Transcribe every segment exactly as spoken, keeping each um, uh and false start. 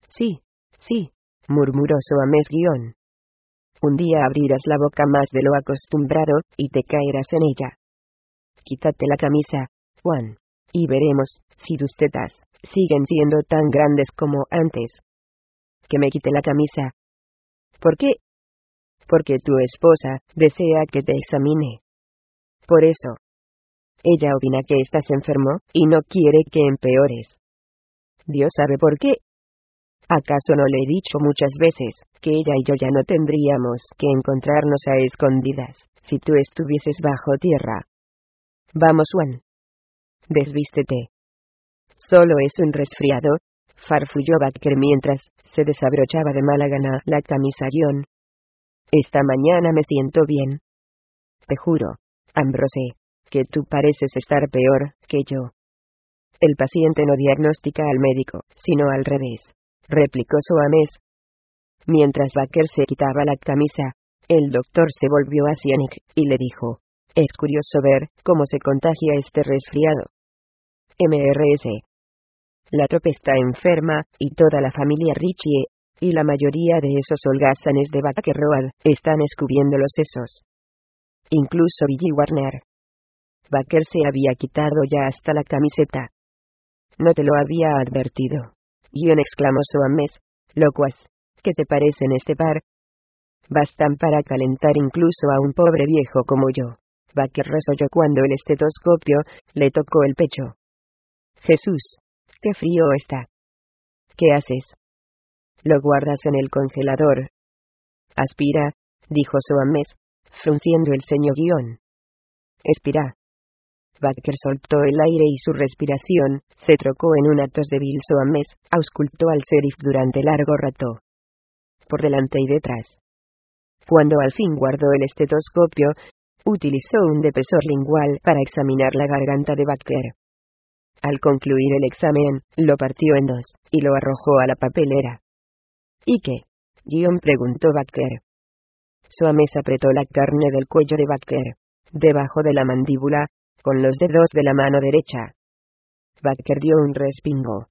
Sí, sí, murmuró Soames guión. Un día abrirás la boca más de lo acostumbrado, y te caerás en ella. Quítate la camisa, Juan, y veremos si tus tetas siguen siendo tan grandes como antes. Que me quite la camisa. ¿Por qué? Porque tu esposa desea que te examine. Por eso. Ella opina que estás enfermo, y no quiere que empeores. Dios sabe por qué. ¿Acaso no le he dicho muchas veces que ella y yo ya no tendríamos que encontrarnos a escondidas si tú estuvieses bajo tierra? Vamos, Juan. Desvístete. Solo es un resfriado, farfulló Baker mientras se desabrochaba de mala gana la camisa guión. Esta mañana me siento bien. Te juro, Ambrose, que tú pareces estar peor que yo. El paciente no diagnostica al médico, sino al revés, replicó Soames. Mientras Baker se quitaba la camisa, el doctor se volvió hacia Nick y le dijo: es curioso ver cómo se contagia este resfriado. M R S. La tropa está enferma, y toda la familia Ritchie, y la mayoría de esos holgazanes de Baker Road, están escupiendo los sesos. Incluso Billy Warner. Baker se había quitado ya hasta la camiseta. No te lo había advertido. Guión, exclamó Soames. Locuaz. ¿Qué te parece en este bar? Bastan para calentar incluso a un pobre viejo como yo. Baker resolló cuando el estetoscopio le tocó el pecho. Jesús, qué frío está. ¿Qué haces? Lo guardas en el congelador. Aspira, dijo Soames, frunciendo el ceño guión. Expira. Baker soltó el aire y su respiración se trocó en una tos débil. Soames auscultó al sheriff durante largo rato. Por delante y detrás. Cuando al fin guardó el estetoscopio, utilizó un depesor lingual para examinar la garganta de Baker. Al concluir el examen, lo partió en dos, y lo arrojó a la papelera. ¿Y qué? Guión, preguntó Baker. Soames apretó la carne del cuello de Baker, debajo de la mandíbula, con los dedos de la mano derecha. Baker dio un respingo.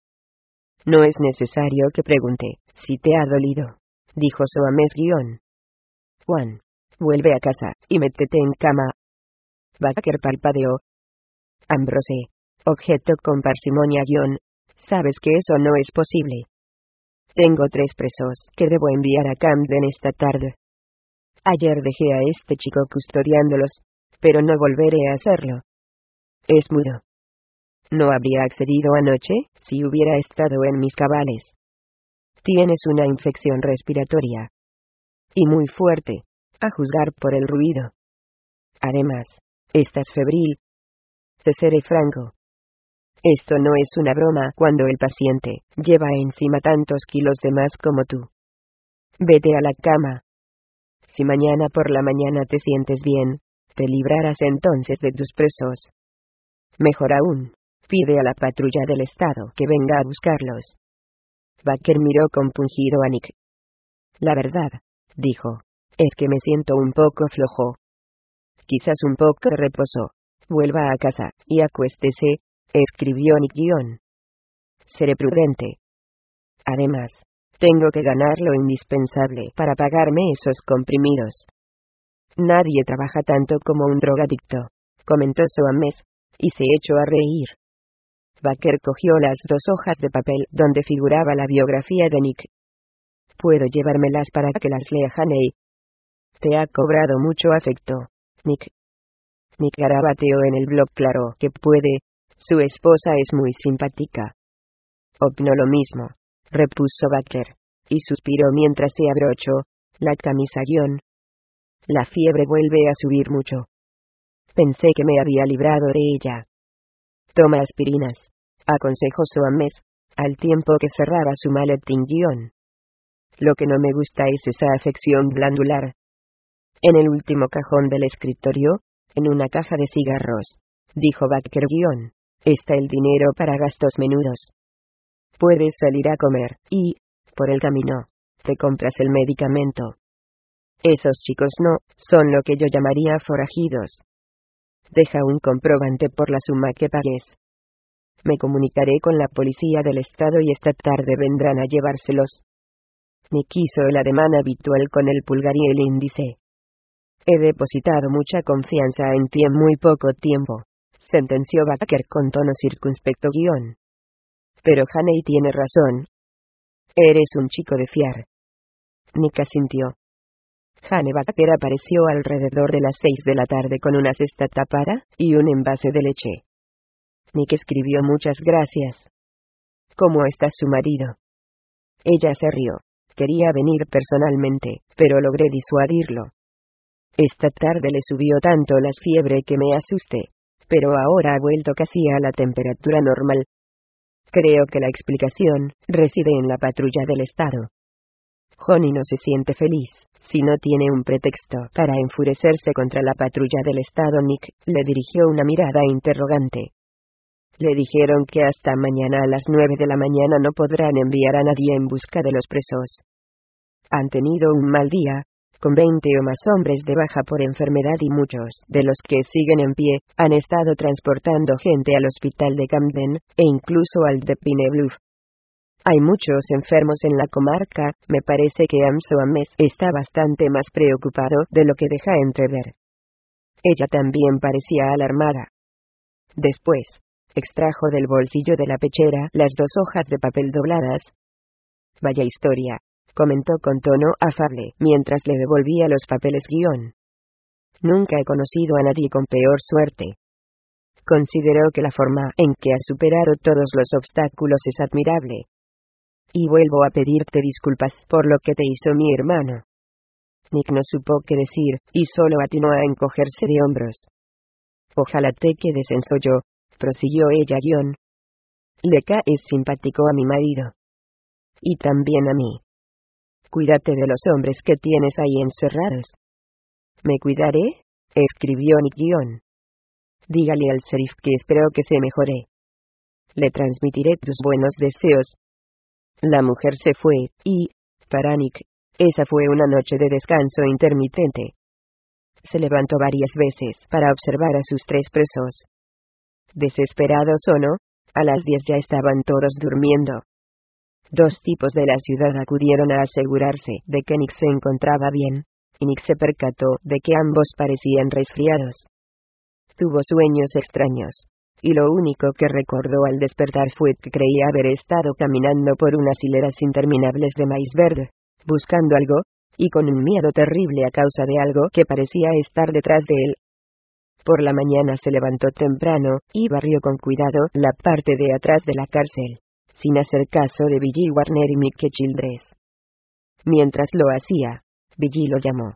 No es necesario que pregunte si te ha dolido, dijo Soames guión. Juan, vuelve a casa, y métete en cama. Baker parpadeó. Ambrose, objetó con parsimonia guión, sabes que eso no es posible. Tengo tres presos que debo enviar a Camden esta tarde. Ayer dejé a este chico custodiándolos, pero no volveré a hacerlo. Es mudo. No habría accedido anoche si hubiera estado en mis cabales. Tienes una infección respiratoria. Y muy fuerte, a juzgar por el ruido. Además, estás febril. Te seré franco. Esto no es una broma cuando el paciente lleva encima tantos kilos de más como tú. Vete a la cama. Si mañana por la mañana te sientes bien, te librarás entonces de tus presos. Mejor aún, pide a la patrulla del estado que venga a buscarlos. Baker miró compungido a Nick. La verdad, dijo, es que me siento un poco flojo. Quizás un poco de reposo. Vuelva a casa, y acuéstese, escribió Nick guión. Seré prudente. Además, tengo que ganar lo indispensable para pagarme esos comprimidos. Nadie trabaja tanto como un drogadicto, comentó Soames, y se echó a reír. Baker cogió las dos hojas de papel donde figuraba la biografía de Nick. Puedo llevármelas para que las lea Haney. Te ha cobrado mucho afecto, Nick. Nick garabateó en el blog. Claro que puede, su esposa es muy simpática. Opino lo mismo, repuso Baker, y suspiró mientras se abrochó la camisa guión. La fiebre vuelve a subir mucho. Pensé que me había librado de ella. Toma aspirinas, aconsejó Soames, al tiempo que cerraba su maletín guión. Lo que no me gusta es esa afección glandular. En el último cajón del escritorio, en una caja de cigarros, dijo Baker guión, está el dinero para gastos menudos. Puedes salir a comer, y, por el camino, te compras el medicamento. Esos chicos no son lo que yo llamaría forajidos. Deja un comprobante por la suma que pagues. Me comunicaré con la policía del estado y esta tarde vendrán a llevárselos. Nick hizo el ademán habitual con el pulgar y el índice. He depositado mucha confianza en ti en muy poco tiempo, sentenció Baker con tono circunspecto guión. Pero Haney tiene razón. Eres un chico de fiar. Nick asintió. Haney Baker apareció alrededor de las seis de la tarde con una cesta tapada y un envase de leche. Nick escribió muchas gracias. ¿Cómo está su marido? Ella se rió. Quería venir personalmente, pero logré disuadirlo. Esta tarde le subió tanto la fiebre que me asusté, pero ahora ha vuelto casi a la temperatura normal. Creo que la explicación reside en la patrulla del estado. Johnny no se siente feliz, si no tiene un pretexto para enfurecerse contra la patrulla del estado. Nick le dirigió una mirada interrogante. Le dijeron que hasta mañana a las nueve de la mañana no podrán enviar a nadie en busca de los presos. Han tenido un mal día, con veinte o más hombres de baja por enfermedad y muchos de los que siguen en pie han estado transportando gente al hospital de Camden, e incluso al de Pine Bluff. Hay muchos enfermos en la comarca. Me parece que Amso Ames está bastante más preocupado de lo que deja entrever. Ella también parecía alarmada. Después, extrajo del bolsillo de la pechera las dos hojas de papel dobladas. Vaya historia, comentó con tono afable mientras le devolvía los papeles guión. Nunca he conocido a nadie con peor suerte. Considero que la forma en que has superado todos los obstáculos es admirable. Y vuelvo a pedirte disculpas por lo que te hizo mi hermano. Nick no supo qué decir, y solo atinó a encogerse de hombros. Ojalá te quedes en yo, prosiguió ella guión. Le caes simpático a mi marido. Y también a mí. Cuídate de los hombres que tienes ahí encerrados. ¿Me cuidaré? Escribió Nick guión. Dígale al sheriff que espero que se mejore. Le transmitiré tus buenos deseos. La mujer se fue, y, para Nick, esa fue una noche de descanso intermitente. Se levantó varias veces para observar a sus tres presos. Desesperados o no, a las diez ya estaban todos durmiendo. Dos tipos de la ciudad acudieron a asegurarse de que Nick se encontraba bien, y Nick se percató de que ambos parecían resfriados. Tuvo sueños extraños, y lo único que recordó al despertar fue que creía haber estado caminando por unas hileras interminables de maíz verde, buscando algo, y con un miedo terrible a causa de algo que parecía estar detrás de él. Por la mañana se levantó temprano, y barrió con cuidado la parte de atrás de la cárcel, sin hacer caso de Billy Warner y Mickey Childress. Mientras lo hacía, Billy lo llamó.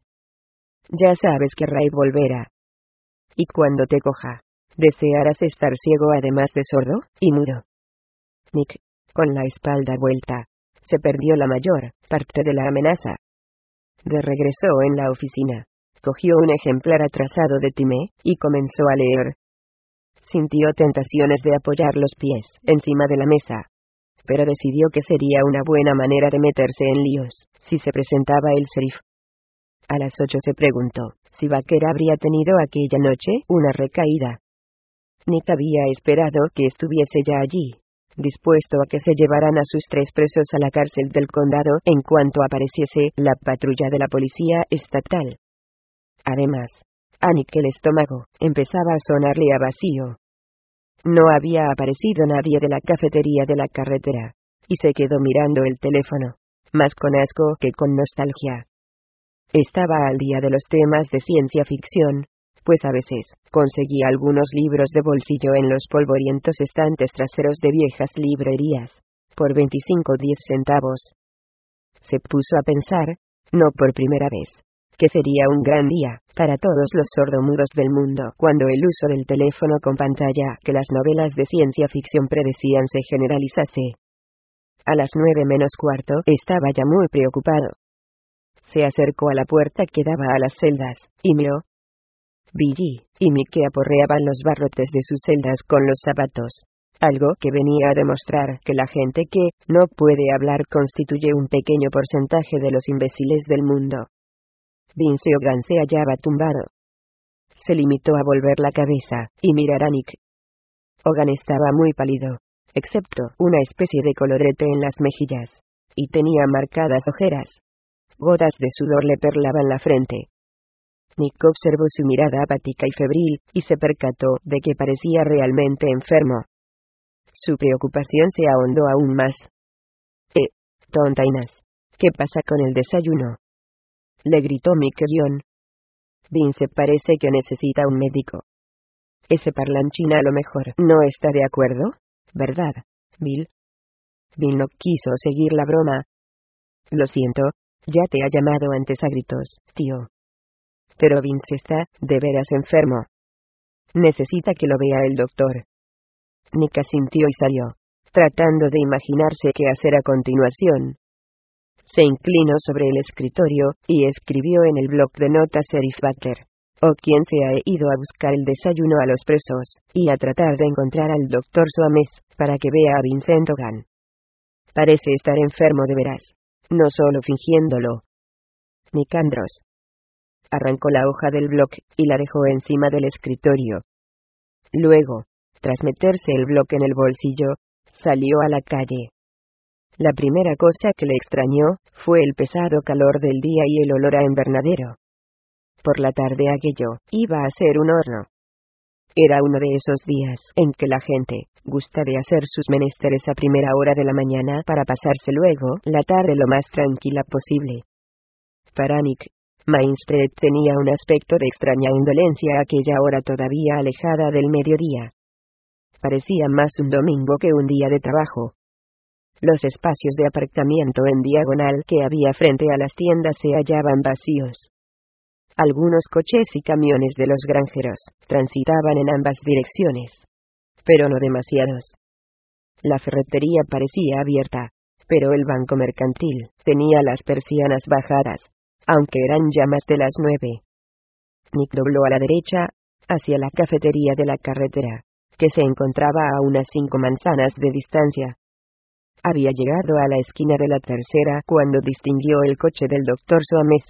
Ya sabes que Ray volverá. Y cuando te coja, desearás estar ciego además de sordo y mudo. Nick, con la espalda vuelta, se perdió la mayor parte de la amenaza. De regreso en la oficina, cogió un ejemplar atrasado de Time, y comenzó a leer. Sintió tentaciones de apoyar los pies encima de la mesa, pero decidió que sería una buena manera de meterse en líos si se presentaba el sheriff. A las ocho se preguntó si Baker habría tenido aquella noche una recaída. Nick había esperado que estuviese ya allí, dispuesto a que se llevaran a sus tres presos a la cárcel del condado en cuanto apareciese la patrulla de la policía estatal. Además, a Nick el estómago empezaba a sonarle a vacío. No había aparecido nadie de la cafetería de la carretera, y se quedó mirando el teléfono, más con asco que con nostalgia. Estaba al día de los temas de ciencia ficción, pues a veces conseguía algunos libros de bolsillo en los polvorientos estantes traseros de viejas librerías, por veinticinco o diez centavos. Se puso a pensar, no por primera vez, que sería un gran día para todos los sordomudos del mundo cuando el uso del teléfono con pantalla que las novelas de ciencia ficción predecían se generalizase. A las nueve menos cuarto estaba ya muy preocupado. Se acercó a la puerta que daba a las celdas, y miró. Billy y Mickey aporreaban los barrotes de sus celdas con los zapatos, algo que venía a demostrar que la gente que no puede hablar constituye un pequeño porcentaje de los imbéciles del mundo. Vince Hogan se hallaba tumbado. Se limitó a volver la cabeza y mirar a Nick. Hogan estaba muy pálido, excepto una especie de colorete en las mejillas, y tenía marcadas ojeras. Gotas de sudor le perlaban la frente. Nick observó su mirada apática y febril, y se percató de que parecía realmente enfermo. Su preocupación se ahondó aún más. «Eh, tonta Inés, ¿qué pasa con el desayuno?», le gritó Mick-John. «Vince parece que necesita un médico. Ese parlanchín a lo mejor no está de acuerdo, ¿verdad, Bill?». Bill no quiso seguir la broma. «Lo siento, ya te ha llamado antes a gritos, tío. Pero Vince está, de veras enfermo. Necesita que lo vea el doctor». Nick asintió y salió, tratando de imaginarse qué hacer a continuación. Se inclinó sobre el escritorio, y escribió en el bloc de notas Sheriff Butler, o quien se ha ido a buscar el desayuno a los presos, y a tratar de encontrar al doctor Soames, para que vea a Vincent Hogan. Parece estar enfermo de veras, no solo fingiéndolo. Nick Andros arrancó la hoja del bloc, y la dejó encima del escritorio. Luego, tras meterse el bloc en el bolsillo, salió a la calle. La primera cosa que le extrañó, fue el pesado calor del día y el olor a invernadero. Por la tarde aquello, iba a ser un horno. Era uno de esos días en que la gente gusta de hacer sus menesteres a primera hora de la mañana para pasarse luego la tarde lo más tranquila posible. Para Nick, Main Street tenía un aspecto de extraña indolencia a aquella hora todavía alejada del mediodía. Parecía más un domingo que un día de trabajo. Los espacios de aparcamiento en diagonal que había frente a las tiendas se hallaban vacíos. Algunos coches y camiones de los granjeros transitaban en ambas direcciones, pero no demasiados. La ferretería parecía abierta, pero el banco mercantil tenía las persianas bajadas, aunque eran ya más de las nueve. Nick dobló a la derecha, hacia la cafetería de la carretera, que se encontraba a unas cinco manzanas de distancia. Había llegado a la esquina de la tercera cuando distinguió el coche del doctor Soames.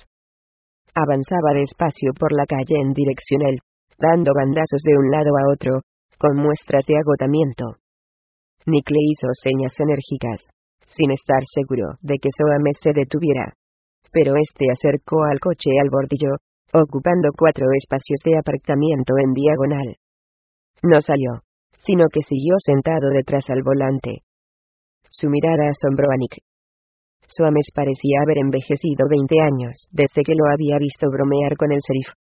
Avanzaba despacio por la calle en dirección a él, dando bandazos de un lado a otro, con muestras de agotamiento. Nick le hizo señas enérgicas, sin estar seguro de que Soames se detuviera. Pero este acercó al coche al bordillo, ocupando cuatro espacios de aparcamiento en diagonal. No salió, sino que siguió sentado detrás al volante. Su mirada asombró a Nick. Soames parecía haber envejecido veinte años desde que lo había visto bromear con el sheriff.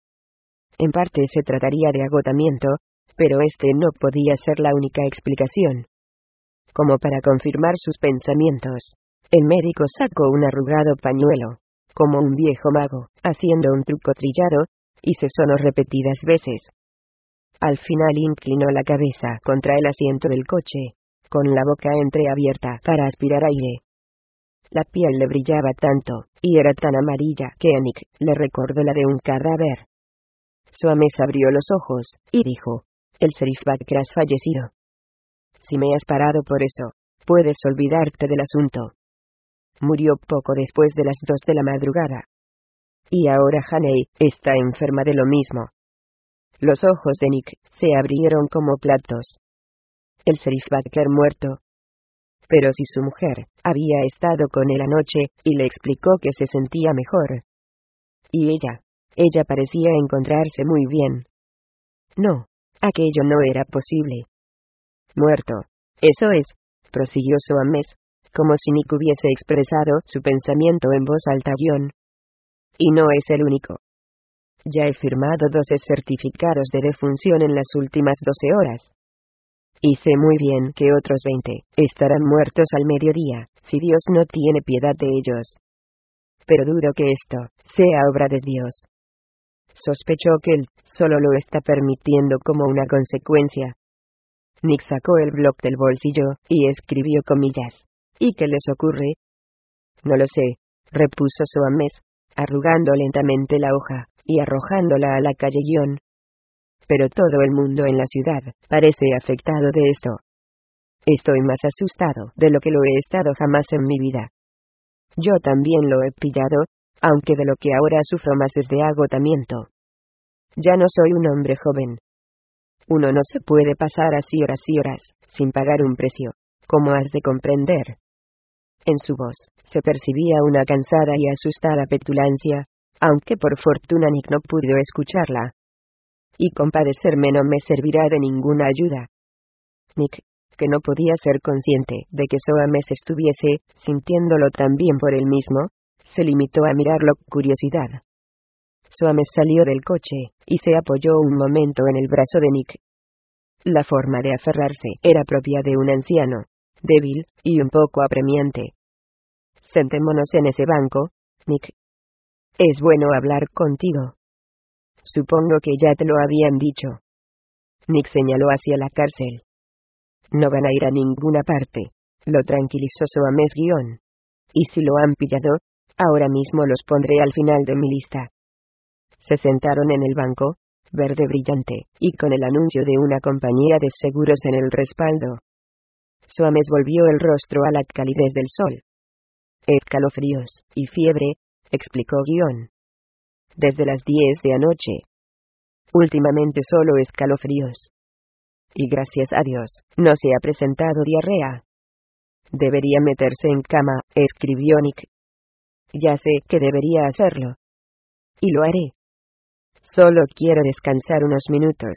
En parte se trataría de agotamiento, pero este no podía ser la única explicación. Como para confirmar sus pensamientos, el médico sacó un arrugado pañuelo, como un viejo mago, haciendo un truco trillado, y se sonó repetidas veces. Al final inclinó la cabeza contra el asiento del coche, con la boca entreabierta para aspirar aire. La piel le brillaba tanto, y era tan amarilla que a Nick le recordó la de un cadáver. Soames abrió los ojos, y dijo, «El sheriff Baker ha fallecido. Si me has parado por eso, puedes olvidarte del asunto. Murió poco después de las dos de la madrugada. Y ahora Haney está enferma de lo mismo». Los ojos de Nick se abrieron como platos. El sheriff Baker muerto. Pero si su mujer había estado con él anoche, y le explicó que se sentía mejor. Y ella, ella parecía encontrarse muy bien. No, aquello no era posible. Muerto. Eso es, prosiguió Soames, como si Nick hubiese expresado su pensamiento en voz alta guión. Y no es el único. Ya he firmado doce certificados de defunción en las últimas doce horas. Y sé muy bien que otros veinte estarán muertos al mediodía, si Dios no tiene piedad de ellos. Pero dudo que esto sea obra de Dios. Sospechó que él solo lo está permitiendo como una consecuencia. Nick sacó el bloc del bolsillo, y escribió comillas. ¿Y qué les ocurre? No lo sé, repuso Soames, arrugando lentamente la hoja, y arrojándola a la calle guión. Pero todo el mundo en la ciudad parece afectado de esto. Estoy más asustado de lo que lo he estado jamás en mi vida. Yo también lo he pillado, aunque de lo que ahora sufro más es de agotamiento. Ya no soy un hombre joven. Uno no se puede pasar así horas y horas, sin pagar un precio, como has de comprender. En su voz, se percibía una cansada y asustada petulancia, aunque por fortuna Nick no pudo escucharla. Y compadecerme no me servirá de ninguna ayuda. Nick, que no podía ser consciente de que Soames estuviese sintiéndolo también por él mismo, se limitó a mirarlo con curiosidad. Soames salió del coche, y se apoyó un momento en el brazo de Nick. La forma de aferrarse era propia de un anciano, débil, y un poco apremiante. Sentémonos en ese banco, Nick. Es bueno hablar contigo. Supongo que ya te lo habían dicho. Nick señaló hacia la cárcel. No van a ir a ninguna parte, lo tranquilizó Soames guión. Y si lo han pillado, ahora mismo los pondré al final de mi lista. Se sentaron en el banco, verde brillante, y con el anuncio de una compañía de seguros en el respaldo. Soames volvió el rostro a la calidez del sol. Escalofríos y fiebre, explicó guión. Desde las diez de anoche. Últimamente solo escalofríos. Y gracias a Dios, no se ha presentado diarrea. Debería meterse en cama, escribió Nick. Ya sé que debería hacerlo. Y lo haré. Solo quiero descansar unos minutos.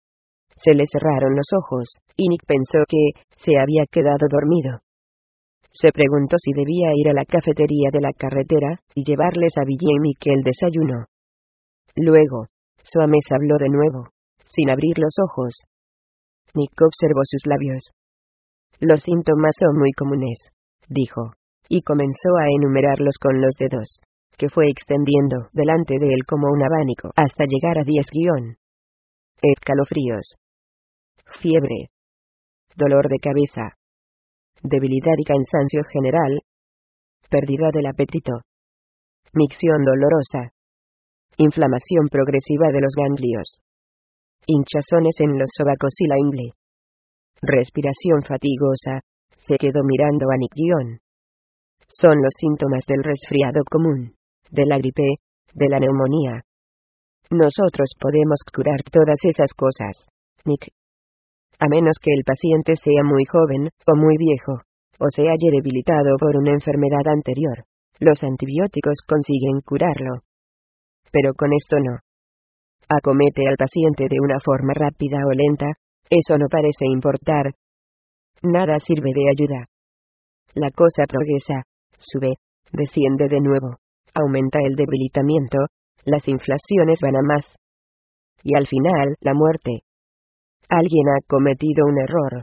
Se le cerraron los ojos, y Nick pensó que se había quedado dormido. Se preguntó si debía ir a la cafetería de la carretera y llevarles a Billy y Mick el desayuno. Luego, Soames habló de nuevo, sin abrir los ojos. Nick observó sus labios. Los síntomas son muy comunes, dijo, y comenzó a enumerarlos con los dedos, que fue extendiendo delante de él como un abanico hasta llegar a diez guión. Escalofríos. Fiebre. Dolor de cabeza. Debilidad y cansancio general. Pérdida del apetito. Micción dolorosa. Inflamación progresiva de los ganglios. Hinchazones en los sobacos y la ingle. Respiración fatigosa. Se quedó mirando a Nick guión. Son los síntomas del resfriado común, de la gripe, de la neumonía. Nosotros podemos curar todas esas cosas, Nick. A menos que el paciente sea muy joven, o muy viejo, o se haya debilitado por una enfermedad anterior. Los antibióticos consiguen curarlo. Pero con esto no. Acomete al paciente de una forma rápida o lenta, eso no parece importar. Nada sirve de ayuda. La cosa progresa, sube, desciende de nuevo, aumenta el debilitamiento, las inflaciones van a más. Y al final, la muerte. Alguien ha cometido un error.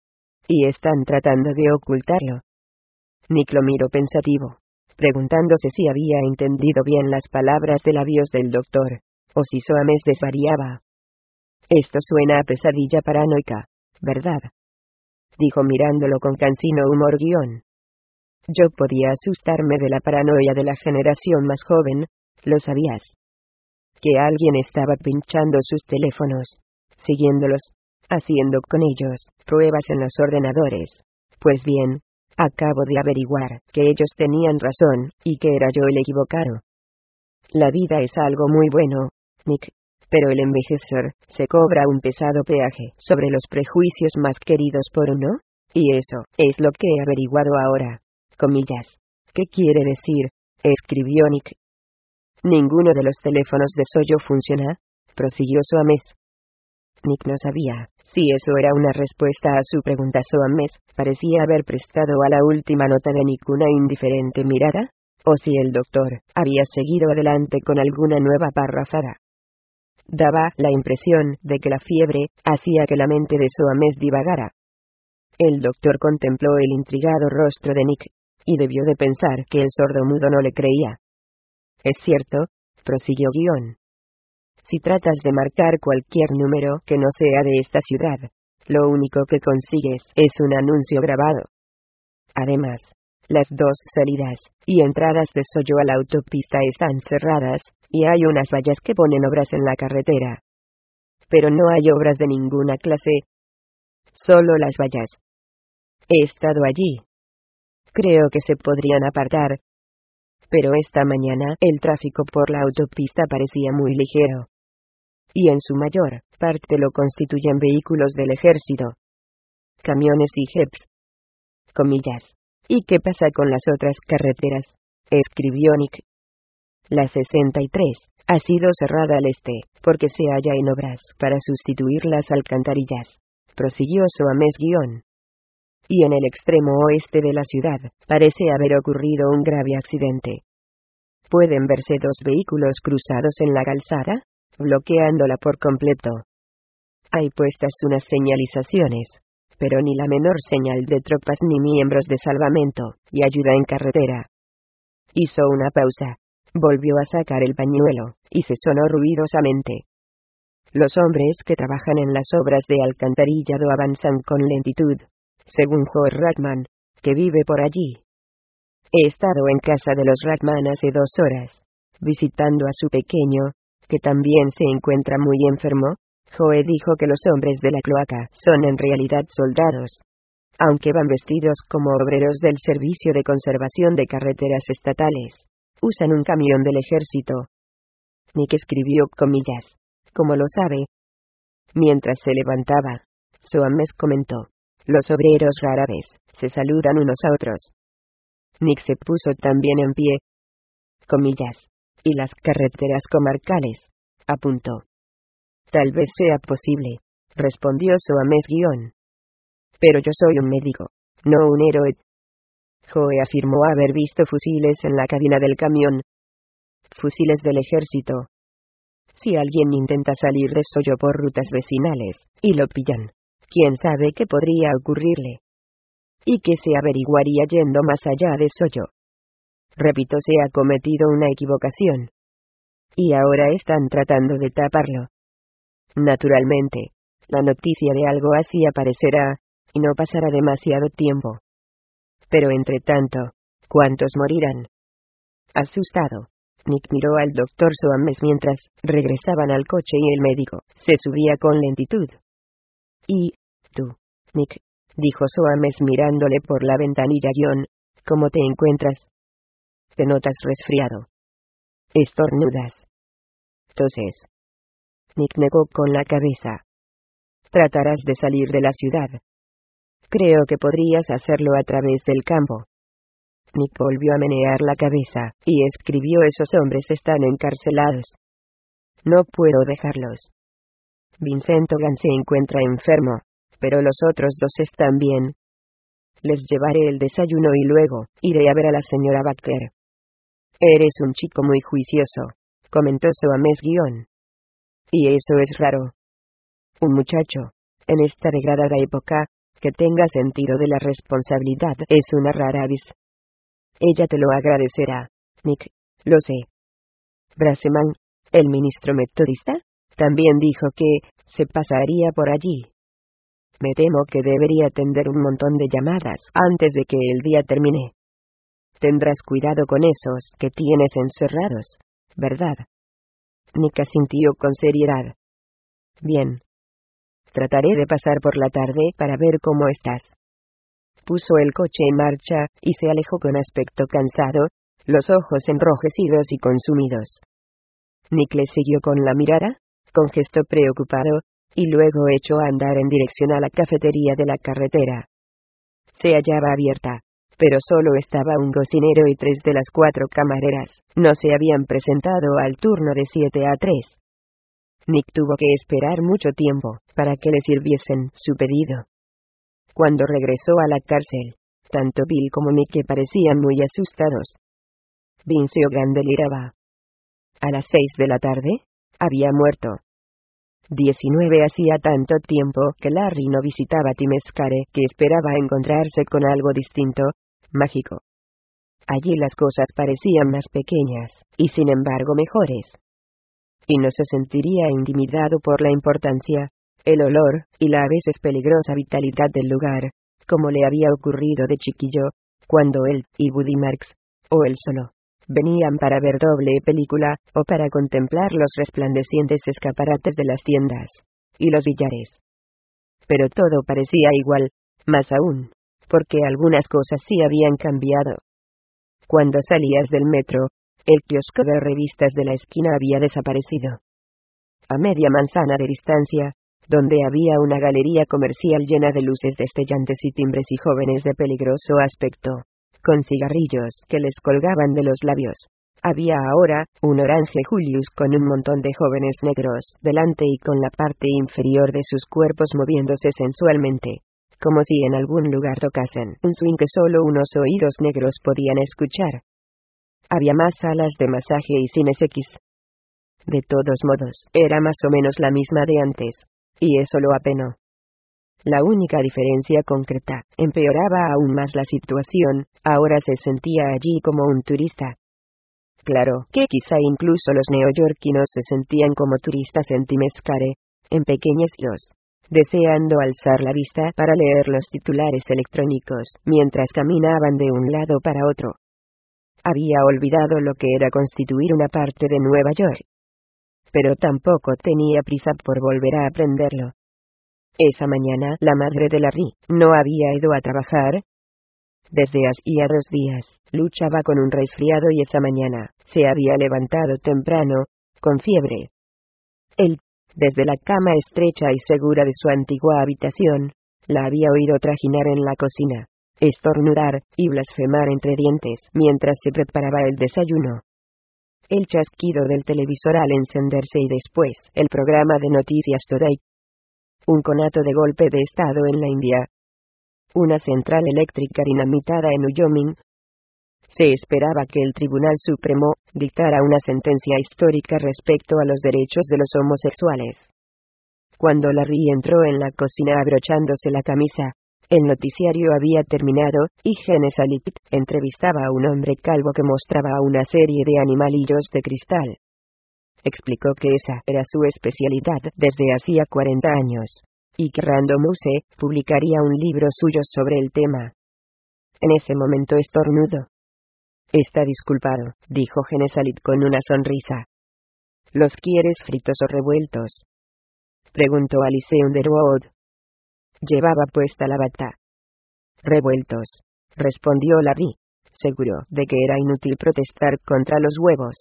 Y están tratando de ocultarlo. Nick lo miró pensativo, preguntándose si había entendido bien las palabras de labios del doctor, o si Soames desvariaba. Esto suena a pesadilla paranoica, ¿verdad? Dijo mirándolo con cansino humor guión. Yo podía asustarme de la paranoia de la generación más joven, ¿lo sabías? Que alguien estaba pinchando sus teléfonos, siguiéndolos, haciendo con ellos pruebas en los ordenadores. Pues bien, acabo de averiguar que ellos tenían razón, y que era yo el equivocado. La vida es algo muy bueno, Nick, pero el envejecer se cobra un pesado peaje sobre los prejuicios más queridos por uno, y eso es lo que he averiguado ahora. Comillas. ¿Qué quiere decir? Escribió Nick. Ninguno de los teléfonos de Soyo funciona, prosiguió Soames. Nick no sabía si eso era una respuesta a su pregunta. Soames parecía haber prestado a la última nota de Nick una indiferente mirada, o si el doctor había seguido adelante con alguna nueva parrafada. Daba la impresión de que la fiebre hacía que la mente de Soames divagara. El doctor contempló el intrigado rostro de Nick, y debió de pensar que el sordomudo no le creía. Es cierto, prosiguió guión. Si tratas de marcar cualquier número que no sea de esta ciudad, lo único que consigues es un anuncio grabado. Además, las dos salidas y entradas de Soyo a la autopista están cerradas, y hay unas vallas que ponen obras en la carretera. Pero no hay obras de ninguna clase. Solo las vallas. He estado allí. Creo que se podrían apartar. Pero esta mañana el tráfico por la autopista parecía muy ligero. y en su mayor parte lo constituyen vehículos del ejército. Camiones y jeeps. Comillas. ¿Y qué pasa con las otras carreteras?, escribió Nick. La sesenta y tres ha sido cerrada al este, porque se halla en obras para sustituir las alcantarillas, prosiguió Soames guión. Y en el extremo oeste de la ciudad, parece haber ocurrido un grave accidente. Pueden verse dos vehículos cruzados en la calzada, bloqueándola por completo. Hay puestas unas señalizaciones, pero ni la menor señal de tropas ni miembros de salvamento y ayuda en carretera. Hizo una pausa, volvió a sacar el pañuelo, y se sonó ruidosamente. Los hombres que trabajan en las obras de alcantarillado avanzan con lentitud, según Joe Ratman, que vive por allí. He estado en casa de los Ratman hace dos horas, visitando a su pequeño, que también se encuentra muy enfermo. Joe dijo que los hombres de la cloaca son en realidad soldados, aunque van vestidos como obreros del Servicio de Conservación de Carreteras Estatales. Usan un camión del ejército. Nick escribió comillas. ¿Cómo lo sabe? Mientras se levantaba, Soames comentó. Los obreros rara vez se saludan unos a otros. Nick se puso también en pie. Comillas. Y las carreteras comarcales, apuntó. Tal vez sea posible, respondió Soames guión. Pero yo soy un médico, no un héroe. Joe afirmó haber visto fusiles en la cabina del camión. Fusiles del ejército. Si alguien intenta salir de Soyo por rutas vecinales, y lo pillan, quién sabe qué podría ocurrirle. Y qué se averiguaría yendo más allá de Soyo. Repito, se ha cometido una equivocación. Y ahora están tratando de taparlo. Naturalmente, la noticia de algo así aparecerá, y no pasará demasiado tiempo. Pero entre tanto, ¿cuántos morirán? Asustado, Nick miró al doctor Soames mientras regresaban al coche y el médico se subía con lentitud. ¿Y tú, Nick?, dijo Soames mirándole por la ventanilla guión, ¿cómo te encuentras? Te notas resfriado. Estornudas. Toses. Nick negó con la cabeza. Tratarás de salir de la ciudad. Creo que podrías hacerlo a través del campo. Nick volvió a menear la cabeza, y escribió: esos hombres están encarcelados. No puedo dejarlos. Vincent Hogan se encuentra enfermo, pero los otros dos están bien. Les llevaré el desayuno y luego iré a ver a la señora Baker. Eres un chico muy juicioso, comentó Soames guión. Y eso es raro. Un muchacho, en esta degradada época, que tenga sentido de la responsabilidad es una rara avis. Ella te lo agradecerá, Nick, lo sé. Braseman, el ministro metodista, también dijo que se pasaría por allí. Me temo que debería atender un montón de llamadas antes de que el día termine. Tendrás cuidado con esos que tienes encerrados, ¿verdad? Nick asintió con seriedad. Bien. Trataré de pasar por la tarde para ver cómo estás. Puso el coche en marcha, y se alejó con aspecto cansado, los ojos enrojecidos y consumidos. Nick le siguió con la mirada, con gesto preocupado, y luego echó a andar en dirección a la cafetería de la carretera. Se hallaba abierta, pero solo estaba un cocinero y tres de las cuatro camareras no se habían presentado al turno de siete a tres. Nick tuvo que esperar mucho tiempo para que le sirviesen su pedido. Cuando regresó a la cárcel, tanto Bill como Nick parecían muy asustados. Vince Hogan deliraba. A las seis de la tarde, había muerto. diecinueve hacía tanto tiempo que Larry no visitaba Temescare que esperaba encontrarse con algo distinto, mágico. Allí las cosas parecían más pequeñas, y sin embargo mejores. Y no se sentiría intimidado por la importancia, el olor, y la a veces peligrosa vitalidad del lugar, como le había ocurrido de chiquillo, cuando él y Buddy Marks, o él solo, venían para ver doble película, o para contemplar los resplandecientes escaparates de las tiendas, y los billares. Pero todo parecía igual, más aún, porque algunas cosas sí habían cambiado. Cuando salías del metro, el kiosco de revistas de la esquina había desaparecido. a media manzana de distancia, donde había una galería comercial llena de luces destellantes y timbres y jóvenes de peligroso aspecto, con cigarrillos que les colgaban de los labios. Había ahora un Orange Julius con un montón de jóvenes negros delante y con la parte inferior de sus cuerpos moviéndose sensualmente, como si en algún lugar tocasen un swing que solo unos oídos negros podían escuchar. Había más salas de masaje y cines X. De todos modos, era más o menos la misma de antes, y eso lo apenó. La única diferencia concreta empeoraba aún más la situación. Ahora se sentía allí como un turista. Claro que quizá incluso los neoyorquinos se sentían como turistas en Temescare, en pequeños hilos, deseando alzar la vista para leer los titulares electrónicos mientras caminaban de un lado para otro. Había olvidado lo que era constituir una parte de Nueva York. Pero tampoco tenía prisa por volver a aprenderlo. Esa mañana la madre de Larry no había ido a trabajar. Desde hacía dos días, luchaba con un resfriado y esa mañana se había levantado temprano, con fiebre. Él, desde la cama estrecha y segura de su antigua habitación, la había oído trajinar en la cocina, estornudar y blasfemar entre dientes mientras se preparaba el desayuno. El chasquido del televisor al encenderse y después el programa de Noticias Today. Un conato de golpe de estado en la India. Una central eléctrica dinamitada en Wyoming. Se esperaba que el Tribunal Supremo dictara una sentencia histórica respecto a los derechos de los homosexuales. Cuando Larry entró en la cocina abrochándose la camisa, el noticiario había terminado, y Genesalit entrevistaba a un hombre calvo que mostraba una serie de animalillos de cristal. Explicó que esa era su especialidad desde hacía cuarenta años, y que Random House publicaría un libro suyo sobre el tema. En ese momento estornudó. Está disculpado, dijo Genesalit con una sonrisa. ¿Los quieres fritos o revueltos?, preguntó Alice Underwood. Llevaba puesta la bata. Revueltos, respondió Larry, seguro de que era inútil protestar contra los huevos.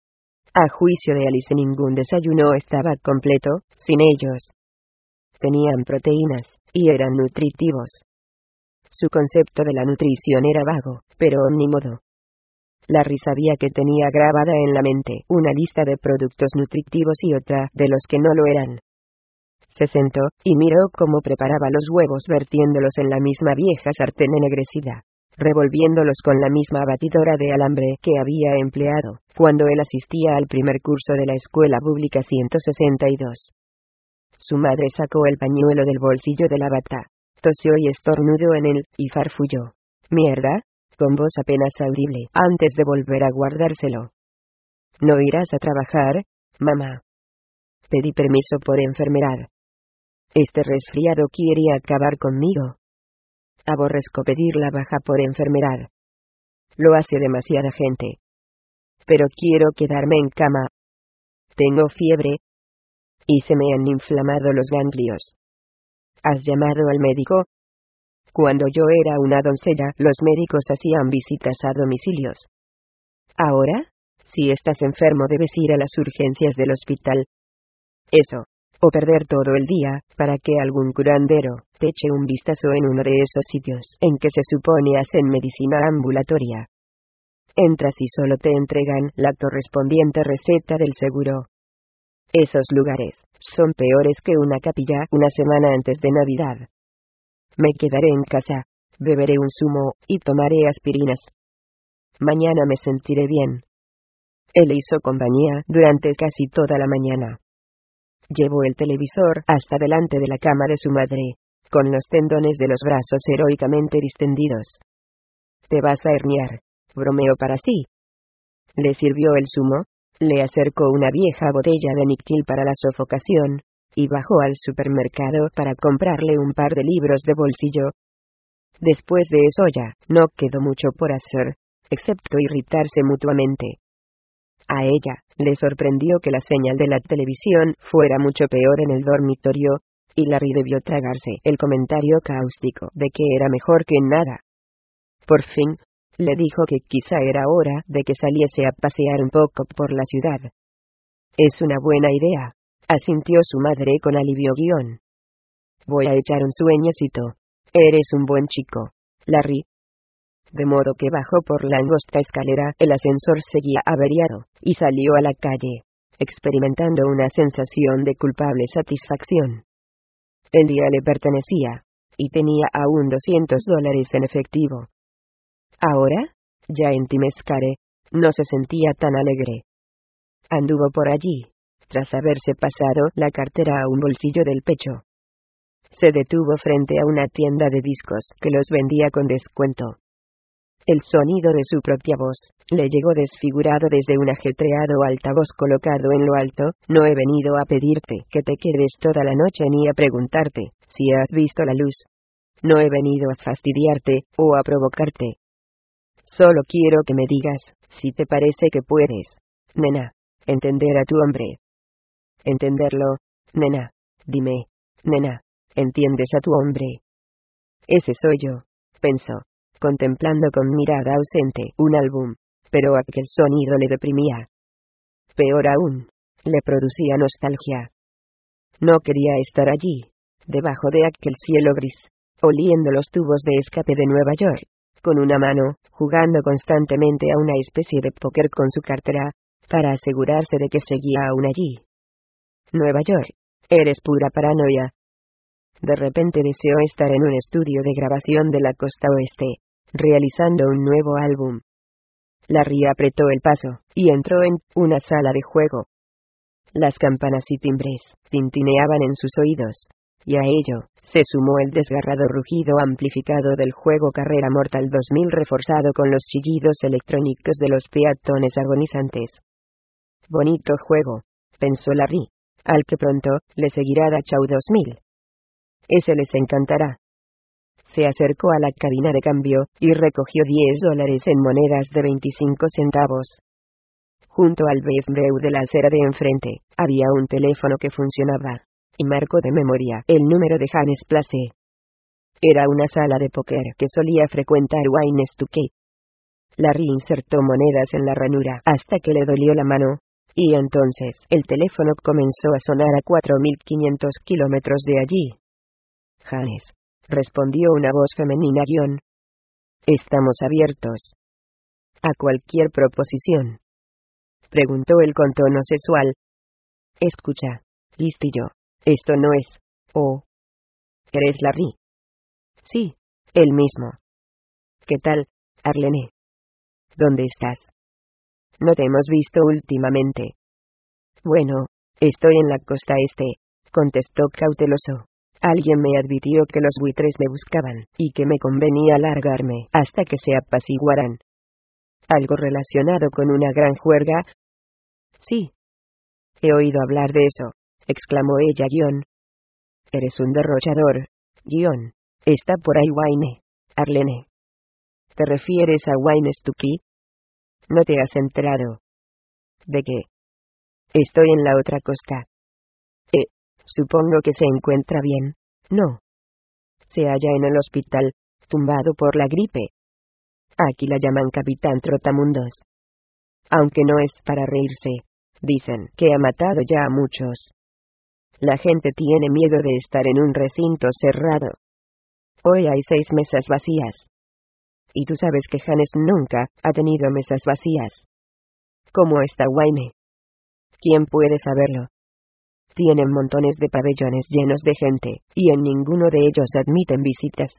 A juicio de Alice, ningún desayuno estaba completo sin ellos. Tenían proteínas, y eran nutritivos. Su concepto de la nutrición era vago, pero omnímodo. Larry sabía que tenía grabada en la mente una lista de productos nutritivos y otra de los que no lo eran. Se sentó, y miró cómo preparaba los huevos vertiéndolos en la misma vieja sartén ennegrecida, revolviéndolos con la misma batidora de alambre que había empleado cuando él asistía al primer curso de la escuela pública ciento sesenta y dos. Su madre sacó el pañuelo del bolsillo de la bata, tosió y estornudó en él, y farfulló. «¿Mierda?», con voz apenas audible, antes de volver a guardárselo. «¿No irás a trabajar, mamá?». Pedí permiso por enfermedad. Este resfriado quiere acabar conmigo. Aborrezco pedir la baja por enfermedad. Lo hace demasiada gente. Pero quiero quedarme en cama. Tengo fiebre. Y se me han inflamado los ganglios. ¿Has llamado al médico? Cuando yo era una doncella, los médicos hacían visitas a domicilios. Ahora, si estás enfermo, debes ir a las urgencias del hospital. Eso. O perder todo el día, para que algún curandero te eche un vistazo en uno de esos sitios en que se supone hacen medicina ambulatoria. Entras y solo te entregan la correspondiente receta del seguro. Esos lugares son peores que una capilla una semana antes de Navidad. Me quedaré en casa, beberé un zumo, y tomaré aspirinas. Mañana me sentiré bien. Él hizo compañía durante casi toda la mañana. Llevó el televisor hasta delante de la cama de su madre, con los tendones de los brazos heroicamente distendidos. «Te vas a herniar», bromeó para sí. Le sirvió el zumo, le acercó una vieja botella de Nictil para la sofocación, y bajó al supermercado para comprarle un par de libros de bolsillo. Después de eso ya no quedó mucho por hacer, excepto irritarse mutuamente. A ella le sorprendió que la señal de la televisión fuera mucho peor en el dormitorio, y Larry debió tragarse el comentario cáustico de que era mejor que nada. Por fin, le dijo que quizá era hora de que saliese a pasear un poco por la ciudad. «Es una buena idea», asintió su madre con alivio guión. Voy a echar un sueñecito. Eres un buen chico, Larry. De modo que bajó por la angosta escalera, el ascensor seguía averiado, y salió a la calle, experimentando una sensación de culpable satisfacción. El día le pertenecía, y tenía aún doscientos dólares en efectivo. Ahora, ya en Temescare, no se sentía tan alegre. Anduvo por allí, tras haberse pasado la cartera a un bolsillo del pecho. Se detuvo frente a una tienda de discos que los vendía con descuento. El sonido de su propia voz le llegó desfigurado desde un ajetreado altavoz colocado en lo alto. No he venido a pedirte que te quedes toda la noche ni a preguntarte si has visto la luz. No he venido a fastidiarte o a provocarte. Solo quiero que me digas si te parece que puedes, nena, entender a tu hombre. Entenderlo, nena. Dime, nena, ¿entiendes a tu hombre? Ese soy yo, pensó, contemplando con mirada ausente un álbum, pero aquel sonido le deprimía. Peor aún, le producía nostalgia. No quería estar allí, debajo de aquel cielo gris, oliendo los tubos de escape de Nueva York, con una mano, jugando constantemente a una especie de póker con su cartera, para asegurarse de que seguía aún allí. Nueva York, eres pura paranoia. De repente deseó estar en un estudio de grabación de la costa oeste, realizando un nuevo álbum. Larry apretó el paso, y entró en una sala de juego. Las campanas y timbres tintineaban en sus oídos, y a ello se sumó el desgarrado rugido amplificado del juego Carrera Mortal dos mil reforzado con los chillidos electrónicos de los peatones agonizantes. Bonito juego, pensó Larry, al que pronto le seguirá Dachau dos mil. Ese les encantará. Se acercó a la cabina de cambio, y recogió diez dólares en monedas de veinticinco centavos. Junto al B M W de la acera de enfrente, había un teléfono que funcionaba, y marcó de memoria el número de Hannes Place. Era una sala de póker que solía frecuentar Wayne Stuckey. Larry insertó monedas en la ranura hasta que le dolió la mano, y entonces el teléfono comenzó a sonar a cuatro mil quinientos kilómetros de allí. Hannes, respondió una voz femenina guión. Estamos abiertos a cualquier proposición, preguntó él con tono sexual. Escucha, listillo, esto no es, oh. ¿Eres Larry? Sí, él mismo. ¿Qué tal, Arlene? ¿Dónde estás? No te hemos visto últimamente. Bueno, estoy en la costa este, contestó cauteloso. Alguien me advirtió que los buitres me buscaban, y que me convenía largarme hasta que se apaciguaran. ¿Algo relacionado con una gran juerga? Sí. He oído hablar de eso, exclamó ella guión. Eres un derrochador, guión. Está por ahí Wayne, Arlene. ¿Te refieres a Wayne Stuckey? No te has enterado. ¿De qué? Estoy en la otra costa. Eh, supongo que se encuentra bien. No. Se halla en el hospital, tumbado por la gripe. Aquí la llaman Capitán Trotamundos. Aunque no es para reírse, dicen que ha matado ya a muchos. La gente tiene miedo de estar en un recinto cerrado. Hoy hay seis mesas vacías. Y tú sabes que Hannes nunca ha tenido mesas vacías. ¿Cómo está Wayne? ¿Quién puede saberlo? Tienen montones de pabellones llenos de gente, y en ninguno de ellos admiten visitas.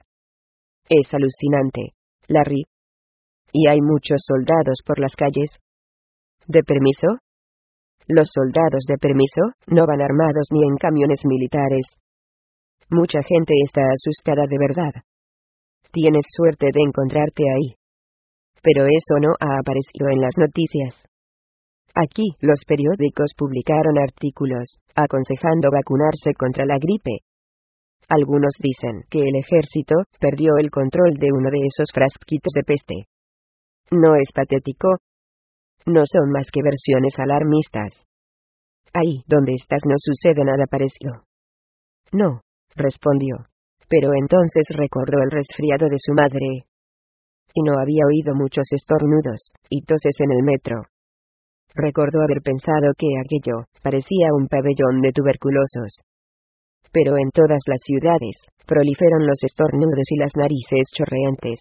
Es alucinante, Larry. ¿Y hay muchos soldados por las calles? ¿De permiso? Los soldados de permiso no van armados ni en camiones militares. Mucha gente está asustada de verdad. Tienes suerte de encontrarte ahí. Pero eso no ha aparecido en las noticias. Aquí, los periódicos publicaron artículos, aconsejando vacunarse contra la gripe. Algunos dicen que el ejército perdió el control de uno de esos frasquitos de peste. ¿No es patético? No son más que versiones alarmistas. Ahí donde estás no sucede nada parecido. No, respondió. Pero entonces recordó el resfriado de su madre. Y no había oído muchos estornudos y toses en el metro. Recordó haber pensado que aquello parecía un pabellón de tuberculosos. Pero en todas las ciudades proliferan los estornudos y las narices chorreantes.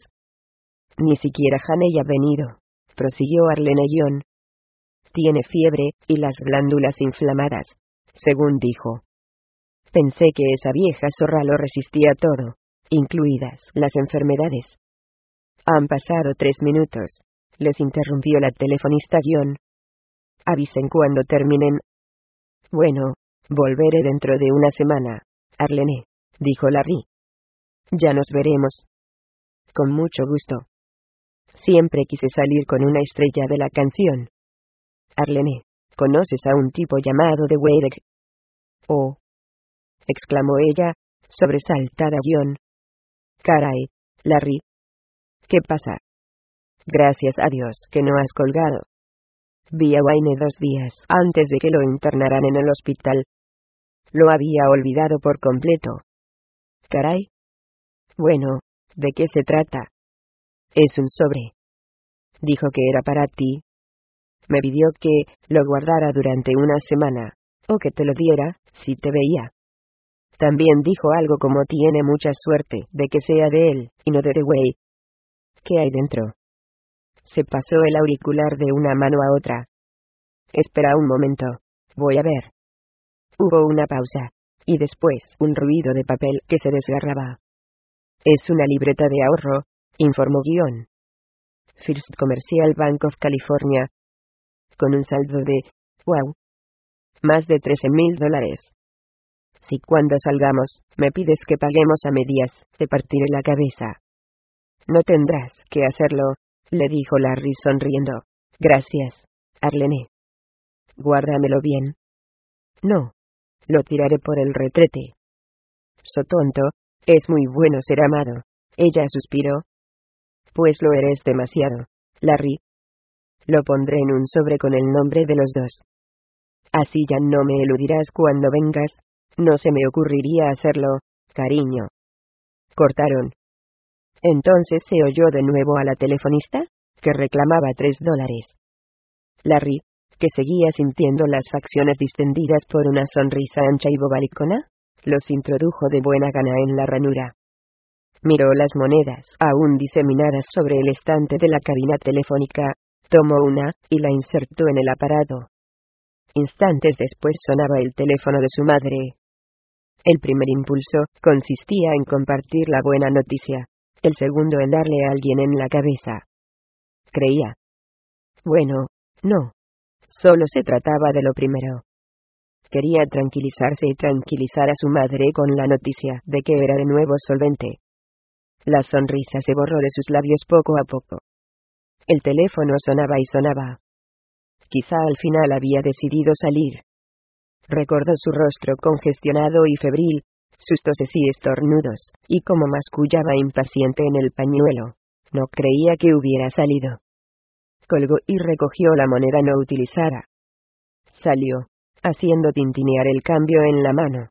Ni siquiera Haney ha venido, prosiguió Arlene John. Tiene fiebre y las glándulas inflamadas, según dijo. Pensé que esa vieja zorra lo resistía todo, incluidas las enfermedades. Han pasado tres minutos, les interrumpió la telefonista John. Avisen cuando terminen. Bueno, volveré dentro de una semana, Arlene, dijo Larry. Ya nos veremos. Con mucho gusto. Siempre quise salir con una estrella de la canción. Arlene, ¿conoces a un tipo llamado The Wedge? Oh, exclamó ella, sobresaltada. John. Caray, Larry. ¿Qué pasa? Gracias a Dios que no has colgado. Vi a Wayne dos días antes de que lo internaran en el hospital. Lo había olvidado por completo. Caray. Bueno, ¿de qué se trata? Es un sobre. Dijo que era para ti. Me pidió que lo guardara durante una semana, o que te lo diera, si te veía. También dijo algo como tiene mucha suerte de que sea de él, y no de Dewey. ¿Qué hay dentro? Se pasó el auricular de una mano a otra. Espera un momento, voy a ver. Hubo una pausa, y después un ruido de papel que se desgarraba. Es una libreta de ahorro, informó Guión. First Commercial Bank of California. Con un saldo de, wow, más de trece mil dólares. Si cuando salgamos, me pides que paguemos a medias, te partiré la cabeza. No tendrás que hacerlo, le dijo Larry sonriendo. Gracias, Arlene. Guárdamelo bien. No. Lo tiraré por el retrete. So tonto, es muy bueno ser amado. Ella suspiró. Pues lo eres demasiado, Larry. Lo pondré en un sobre con el nombre de los dos. Así ya no me eludirás cuando vengas. No se me ocurriría hacerlo, cariño. Cortaron. Entonces se oyó de nuevo a la telefonista, que reclamaba tres dólares. Larry, que seguía sintiendo las facciones distendidas por una sonrisa ancha y bobalicona, los introdujo de buena gana en la ranura. Miró las monedas aún diseminadas sobre el estante de la cabina telefónica, tomó una, y la insertó en el aparato. Instantes después sonaba el teléfono de su madre. El primer impulso consistía en compartir la buena noticia, el segundo en darle a alguien en la cabeza. Creía. Bueno, no. Solo se trataba de lo primero. Quería tranquilizarse y tranquilizar a su madre con la noticia de que era de nuevo solvente. La sonrisa se borró de sus labios poco a poco. El teléfono sonaba y sonaba. Quizá al final había decidido salir. Recordó su rostro congestionado y febril, sus toses y estornudos, y cómo mascullaba impaciente en el pañuelo. No creía que hubiera salido. Colgó y recogió la moneda no utilizada. Salió, haciendo tintinear el cambio en la mano.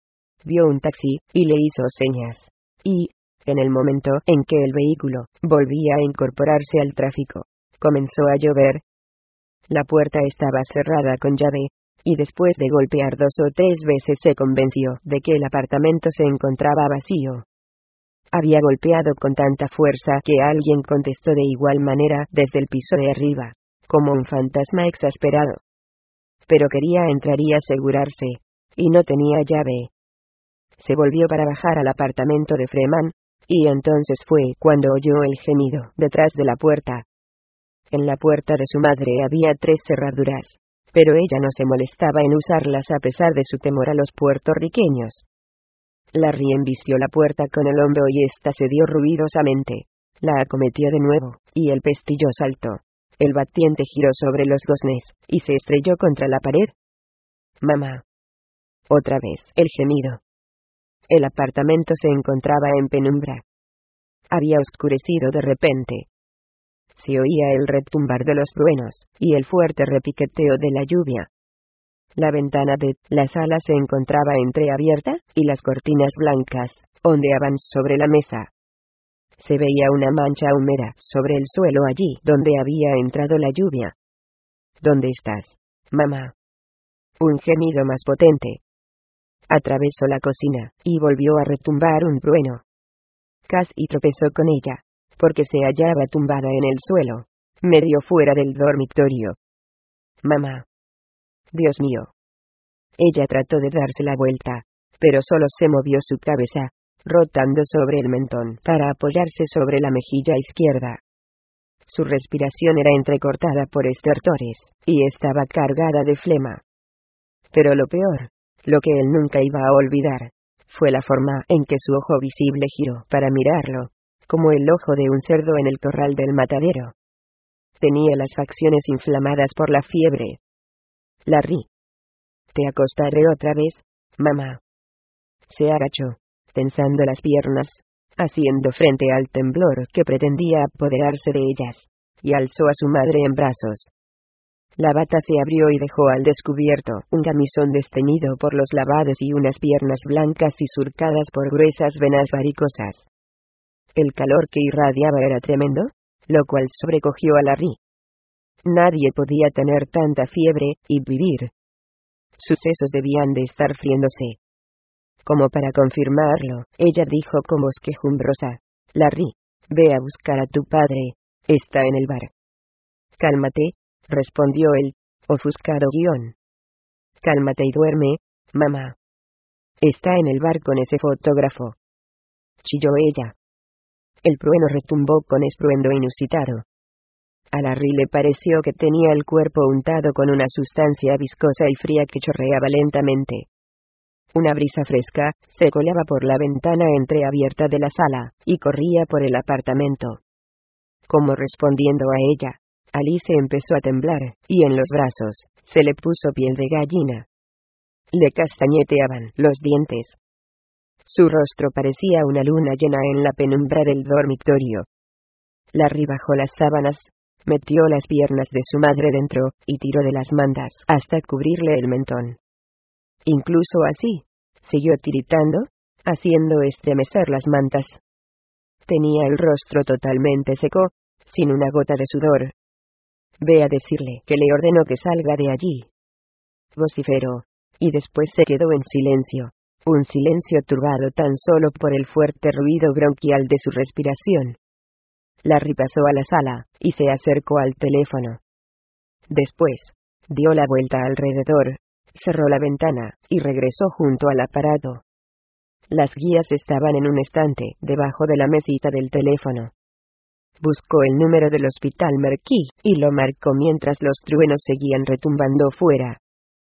Vio un taxi, y le hizo señas. Y, en el momento en que el vehículo volvía a incorporarse al tráfico, comenzó a llover. La puerta estaba cerrada con llave, y después de golpear dos o tres veces se convenció de que el apartamento se encontraba vacío. Había golpeado con tanta fuerza que alguien contestó de igual manera desde el piso de arriba, como un fantasma exasperado. Pero quería entrar y asegurarse, y no tenía llave. Se volvió para bajar al apartamento de Freeman, y entonces fue cuando oyó el gemido detrás de la puerta. En la puerta de su madre había tres cerraduras, pero ella no se molestaba en usarlas a pesar de su temor a los puertorriqueños. Larry embistió la puerta con el hombro y ésta se dio ruidosamente. La acometió de nuevo, y el pestillo saltó. El batiente giró sobre los goznes, y se estrelló contra la pared. Mamá. Otra vez, el gemido. El apartamento se encontraba en penumbra. Había oscurecido de repente. Se oía el retumbar de los truenos, y el fuerte repiqueteo de la lluvia. La ventana de la sala se encontraba entreabierta, y las cortinas blancas ondeaban sobre la mesa. Se veía una mancha húmeda sobre el suelo allí donde había entrado la lluvia. ¿Dónde estás, mamá? Un gemido más potente. Atravesó la cocina, y volvió a retumbar un trueno. Casi tropezó con ella, porque se hallaba tumbada en el suelo, medio fuera del dormitorio. Mamá. Dios mío. Ella trató de darse la vuelta, pero solo se movió su cabeza, rotando sobre el mentón para apoyarse sobre la mejilla izquierda. Su respiración era entrecortada por estertores, y estaba cargada de flema. Pero lo peor, lo que él nunca iba a olvidar, fue la forma en que su ojo visible giró para mirarlo, como el ojo de un cerdo en el corral del matadero. Tenía las facciones inflamadas por la fiebre. Larry. ¿Te acostaré otra vez, mamá? Se agachó, tensando las piernas, haciendo frente al temblor que pretendía apoderarse de ellas, y alzó a su madre en brazos. La bata se abrió y dejó al descubierto un camisón desteñido por los lavados y unas piernas blancas y surcadas por gruesas venas varicosas. El calor que irradiaba era tremendo, lo cual sobrecogió a Larry. Nadie podía tener tanta fiebre y vivir. Sus sesos debían de estar friéndose. Como para confirmarlo, ella dijo con voz quejumbrosa: Larry, ve a buscar a tu padre, está en el bar. Cálmate, respondió él, ofuscado guión. Cálmate y duerme, mamá. Está en el bar con ese fotógrafo. Chilló ella. El trueno retumbó con estruendo inusitado. A Larry le pareció que tenía el cuerpo untado con una sustancia viscosa y fría que chorreaba lentamente. Una brisa fresca se colaba por la ventana entreabierta de la sala, y corría por el apartamento. Como respondiendo a ella, Alice empezó a temblar, y en los brazos se le puso piel de gallina. Le castañeteaban los dientes. Su rostro parecía una luna llena en la penumbra del dormitorio. Larry bajó las sábanas, metió las piernas de su madre dentro, y tiró de las mantas hasta cubrirle el mentón. Incluso así, siguió tiritando, haciendo estremecer las mantas. Tenía el rostro totalmente seco, sin una gota de sudor. Ve a decirle que le ordeno que salga de allí. Vociferó, y después se quedó en silencio, un silencio turbado tan solo por el fuerte ruido bronquial de su respiración. Larry pasó a la sala, y se acercó al teléfono. Después, dio la vuelta alrededor, cerró la ventana, y regresó junto al aparato. Las guías estaban en un estante, debajo de la mesita del teléfono. Buscó el número del hospital Merquí, y lo marcó mientras los truenos seguían retumbando fuera.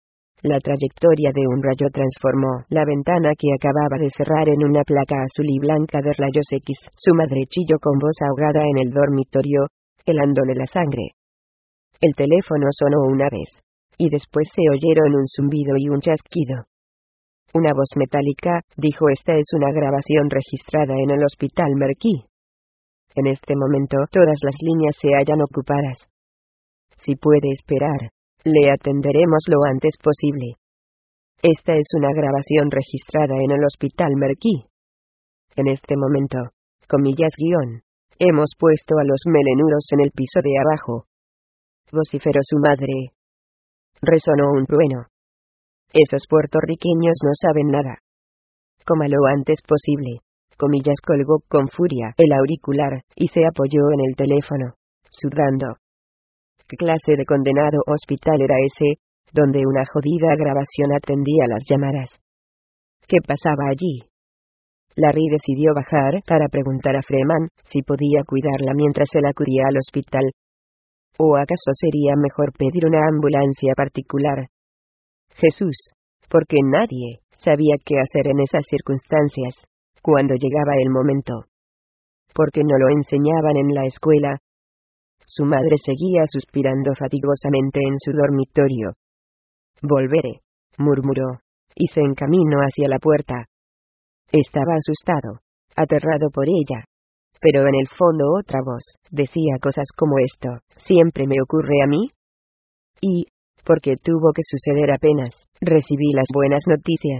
La trayectoria de un rayo transformó la ventana que acababa de cerrar en una placa azul y blanca de rayos X. Su madre chilló con voz ahogada en el dormitorio, helándole la sangre. El teléfono sonó una vez, y después se oyeron un zumbido y un chasquido. Una voz metálica dijo: esta es una grabación registrada en el hospital Merquí. En este momento todas las líneas se hallan ocupadas. Si puede esperar, le atenderemos lo antes posible. Esta es una grabación registrada en el hospital Merquí. En este momento, comillas guión, hemos puesto a los melenudos en el piso de abajo. Vociferó su madre. Resonó un trueno. Esos puertorriqueños no saben nada. Coma lo antes posible. Comillas colgó con furia el auricular, y se apoyó en el teléfono, sudando. ¿Qué clase de condenado hospital era ese, donde una jodida grabación atendía las llamadas? ¿Qué pasaba allí? Larry decidió bajar para preguntar a Freeman si podía cuidarla mientras él acudía al hospital. ¿O acaso sería mejor pedir una ambulancia particular? Jesús, porque nadie sabía qué hacer en esas circunstancias, cuando llegaba el momento. Porque no lo enseñaban en la escuela. Su madre seguía suspirando fatigosamente en su dormitorio. Volveré, murmuró, y se encaminó hacia la puerta. Estaba asustado, aterrado por ella. Pero en el fondo otra voz decía cosas como esto: ¿siempre me ocurre a mí? Y, porque tuvo que suceder apenas, recibí las buenas noticias.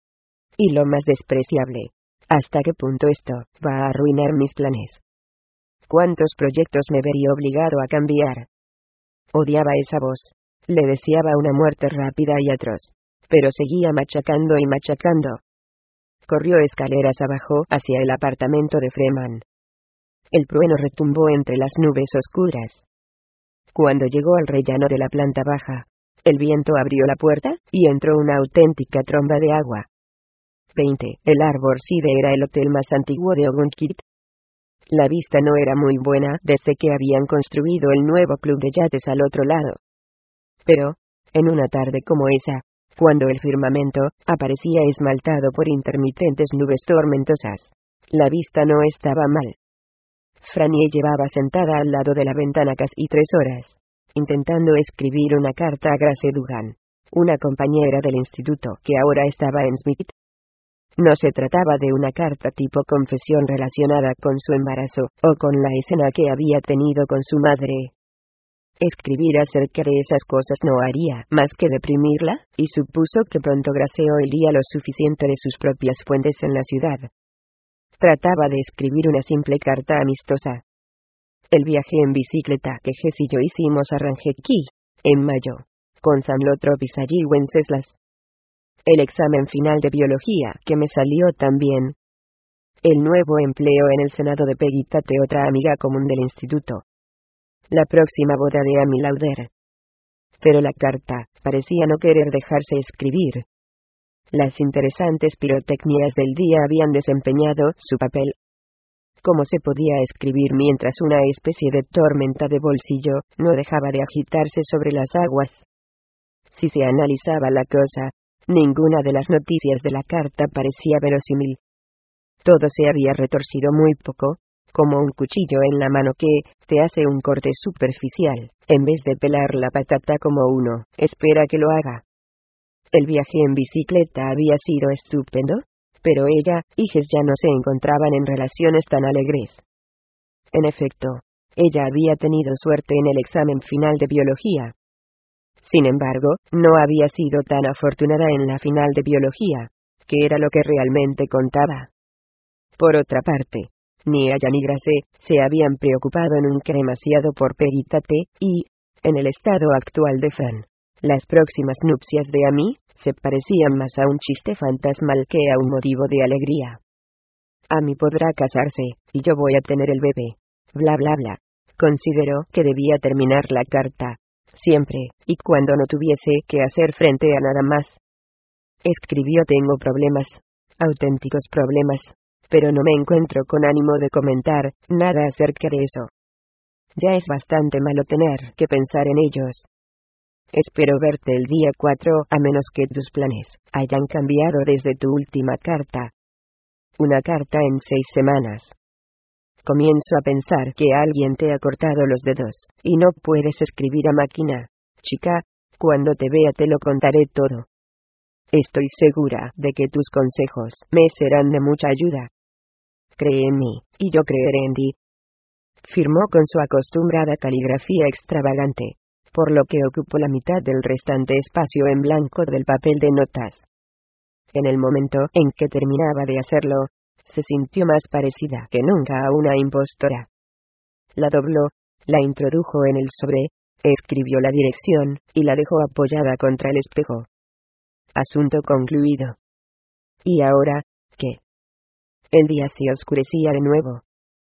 Y lo más despreciable, ¿hasta qué punto esto va a arruinar mis planes? ¿Cuántos proyectos me vería obligado a cambiar? Odiaba esa voz. Le deseaba una muerte rápida y atroz. Pero seguía machacando y machacando. Corrió escaleras abajo hacia el apartamento de Freeman. El trueno retumbó entre las nubes oscuras. Cuando llegó al rellano de la planta baja, el viento abrió la puerta, y entró una auténtica tromba de agua. veinte. El Arborcide era el hotel más antiguo de Ogunkit. La vista no era muy buena desde que habían construido el nuevo club de yates al otro lado. Pero, en una tarde como esa, cuando el firmamento aparecía esmaltado por intermitentes nubes tormentosas, la vista no estaba mal. Frannie llevaba sentada al lado de la ventana casi tres horas, intentando escribir una carta a Grace Dugan, una compañera del instituto que ahora estaba en Smith. No se trataba de una carta tipo confesión relacionada con su embarazo, o con la escena que había tenido con su madre. Escribir acerca de esas cosas no haría más que deprimirla, y supuso que pronto Grace oiría lo suficiente de sus propias fuentes en la ciudad. Trataba de escribir una simple carta amistosa. El viaje en bicicleta que Jess y yo hicimos a Ranjeki, en mayo, con Sam Lothrop y Sally Wenceslas. El examen final de biología que me salió tan bien. El nuevo empleo en el Senado de Peggy Tate, otra amiga común del instituto. La próxima boda de Amy Lauder. Pero la carta parecía no querer dejarse escribir. Las interesantes pirotecnias del día habían desempeñado su papel. ¿Cómo se podía escribir mientras una especie de tormenta de bolsillo no dejaba de agitarse sobre las aguas? Si se analizaba la cosa, ninguna de las noticias de la carta parecía verosímil. Todo se había retorcido muy poco, como un cuchillo en la mano que te hace un corte superficial, en vez de pelar la patata como uno espera que lo haga. El viaje en bicicleta había sido estupendo, pero ella y Jess ya no se encontraban en relaciones tan alegres. En efecto, ella había tenido suerte en el examen final de biología. Sin embargo, no había sido tan afortunada en la final de biología, que era lo que realmente contaba. Por otra parte, ni ella ni Grace se habían preocupado nunca demasiado por Peggy Tate, y, en el estado actual de Fran, las próximas nupcias de Amy se parecían más a un chiste fantasmal que a un motivo de alegría. Amy podrá casarse, y yo voy a tener el bebé. Bla bla bla. Consideró que debía terminar la carta, siempre, y cuando no tuviese que hacer frente a nada más. Escribió: tengo problemas, auténticos problemas, pero no me encuentro con ánimo de comentar nada acerca de eso. Ya es bastante malo tener que pensar en ellos. Espero verte el día cuatro, a menos que tus planes hayan cambiado desde tu última carta. Una carta en seis semanas. Comienzo a pensar que alguien te ha cortado los dedos, y no puedes escribir a máquina. Chica, cuando te vea te lo contaré todo. Estoy segura de que tus consejos me serán de mucha ayuda. Cree en mí, y yo creeré en ti. Firmó con su acostumbrada caligrafía extravagante, por lo que ocupó la mitad del restante espacio en blanco del papel de notas. En el momento en que terminaba de hacerlo, se sintió más parecida que nunca a una impostora. La dobló, la introdujo en el sobre, escribió la dirección, y la dejó apoyada contra el espejo. Asunto concluido. ¿Y ahora qué? El día se oscurecía de nuevo.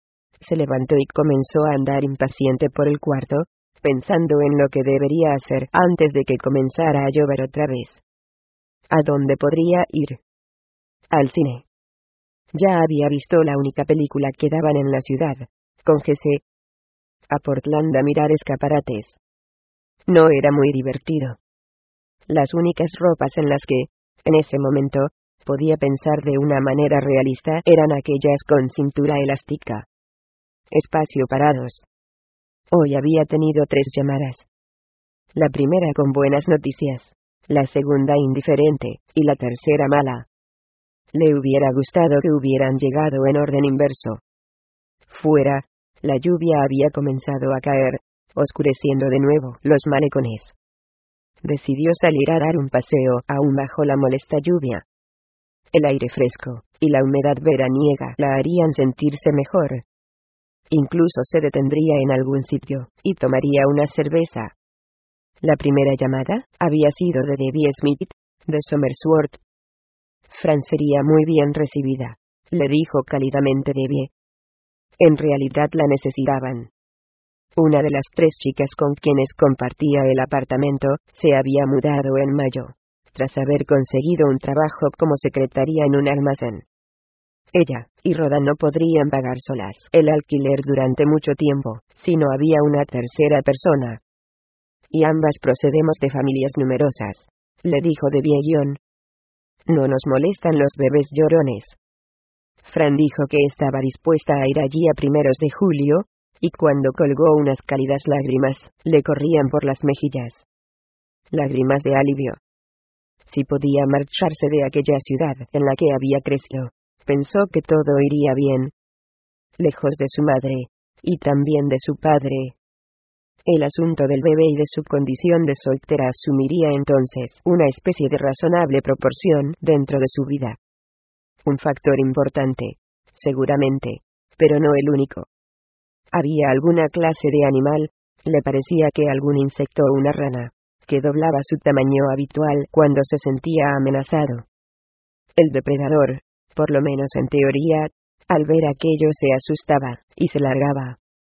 Se levantó y comenzó a andar impaciente por el cuarto, pensando en lo que debería hacer antes de que comenzara a llover otra vez. ¿A dónde podría ir? Al cine. Ya había visto la única película que daban en la ciudad, con Jesse. A Portland a mirar escaparates. No era muy divertido. Las únicas ropas en las que, en ese momento, podía pensar de una manera realista eran aquellas con cintura elástica. Espacio parados. Hoy había tenido tres llamadas. La primera con buenas noticias, la segunda indiferente, y la tercera mala. Le hubiera gustado que hubieran llegado en orden inverso. Fuera, la lluvia había comenzado a caer, oscureciendo de nuevo los malecones. Decidió salir a dar un paseo aún bajo la molesta lluvia. El aire fresco y la humedad veraniega la harían sentirse mejor. Incluso se detendría en algún sitio y tomaría una cerveza, La primera llamada había sido de Debbie Smith, de Somersworth. Fran sería muy bien recibida, le dijo cálidamente Debbie. En realidad la necesitaban. Una de las tres chicas con quienes compartía el apartamento se había mudado en mayo, tras haber conseguido un trabajo como secretaria en un almacén. Ella y Rhoda no podrían pagar solas el alquiler durante mucho tiempo, si no había una tercera persona. Y ambas procedemos de familias numerosas, le dijo Debbie. No nos molestan los bebés llorones. Fran dijo que estaba dispuesta a ir allí a primeros de julio, y cuando colgó unas cálidas lágrimas, le corrían por las mejillas. Lágrimas de alivio. Si podía marcharse de aquella ciudad en la que había crecido, pensó que todo iría bien. Lejos de su madre, y también de su padre. El asunto del bebé y de su condición de soltera asumiría entonces una especie de razonable proporción dentro de su vida. Un factor importante, seguramente, pero no el único. Había alguna clase de animal, le parecía que algún insecto o una rana, que doblaba su tamaño habitual cuando se sentía amenazado. El depredador, por lo menos en teoría, al ver aquello se asustaba, y se largaba.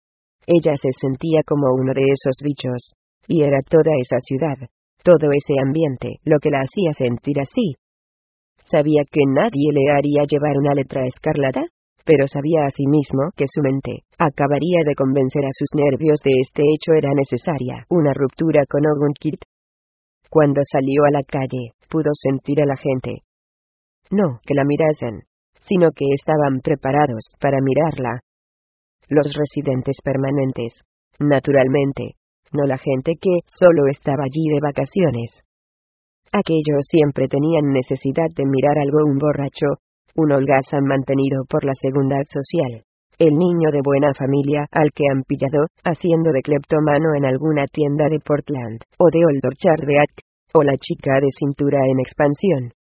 Ella se sentía como uno de esos bichos, y era toda esa ciudad, todo ese ambiente, lo que la hacía sentir así. Sabía que nadie le haría llevar una letra escarlata, pero sabía asimismo que su mente acabaría de convencer a sus nervios de este hecho era necesaria una ruptura con Ogunkit. Cuando salió a la calle, pudo sentir a la gente. No que la mirasen, sino que estaban preparados para mirarla. Los residentes permanentes, naturalmente, no la gente que solo estaba allí de vacaciones. Aquellos siempre tenían necesidad de mirar algo un borracho, un holgazán mantenido por la segundad social, el niño de buena familia al que han pillado haciendo de cleptómano en alguna tienda de Portland, o de Old Orchard de Ack, o la chica de cintura en expansión.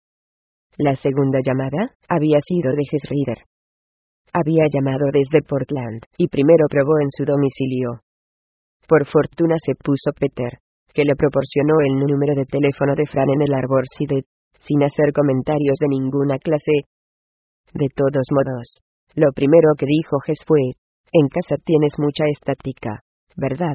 La segunda llamada había sido de Jess Reader. Había llamado desde Portland, y primero probó en su domicilio. Por fortuna se puso Peter, que le proporcionó el número de teléfono de Fran en el Arborcide, sin hacer comentarios de ninguna clase. De todos modos, lo primero que dijo Jess fue, en casa tienes mucha estática, ¿verdad?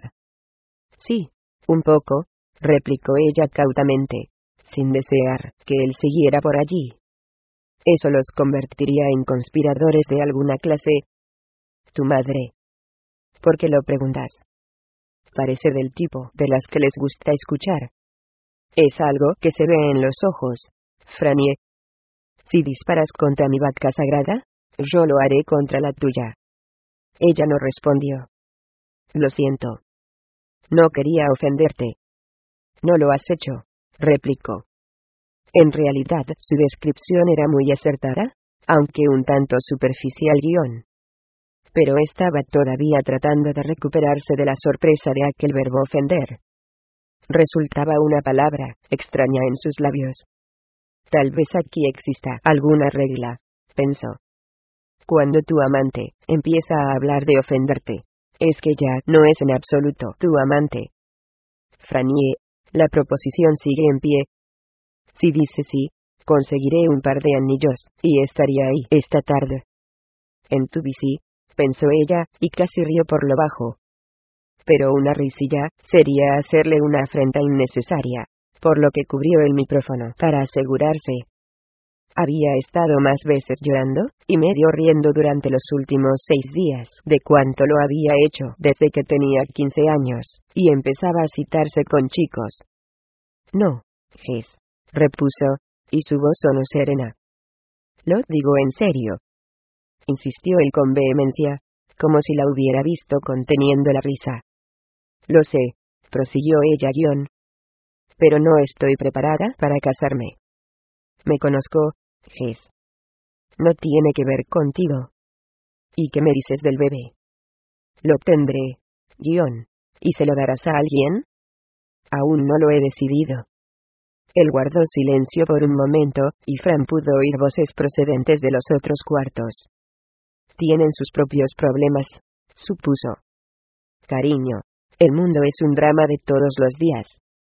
Sí, un poco, replicó ella cautamente, sin desear que él siguiera por allí. Eso los convertiría en conspiradores de alguna clase. Tu madre. ¿Por qué lo preguntas? Parece del tipo de las que les gusta escuchar. Es algo que se ve en los ojos, Franie. Si disparas contra mi vaca sagrada, yo lo haré contra la tuya. Ella no respondió. Lo siento. No quería ofenderte. No lo has hecho, replicó. En realidad, su descripción era muy acertada, aunque un tanto superficial guión. Pero estaba todavía tratando de recuperarse de la sorpresa de aquel verbo ofender. Resultaba una palabra extraña en sus labios. Tal vez aquí exista alguna regla, pensó. Cuando tu amante empieza a hablar de ofenderte, es que ya no es en absoluto tu amante. Franie, la proposición sigue en pie. Si dice sí, conseguiré un par de anillos, y estaría ahí esta tarde. En tu bici, pensó ella, y casi rió por lo bajo. Pero una risilla sería hacerle una afrenta innecesaria, por lo que cubrió el micrófono para asegurarse. Había estado más veces llorando, y medio riendo durante los últimos seis días de cuanto lo había hecho desde que tenía quince años, y empezaba a citarse con chicos. No, Jess, repuso, y su voz sonó serena. Lo digo en serio. Insistió él con vehemencia, como si la hubiera visto conteniendo la risa. Lo sé, prosiguió ella guión. Pero no estoy preparada para casarme. Me conozco, Jess. No tiene que ver contigo. ¿Y qué me dices del bebé? Lo tendré, guión. ¿Y se lo darás a alguien? Aún no lo he decidido. Él guardó silencio por un momento, y Fran pudo oír voces procedentes de los otros cuartos. Tienen sus propios problemas, supuso. Cariño, el mundo es un drama de todos los días.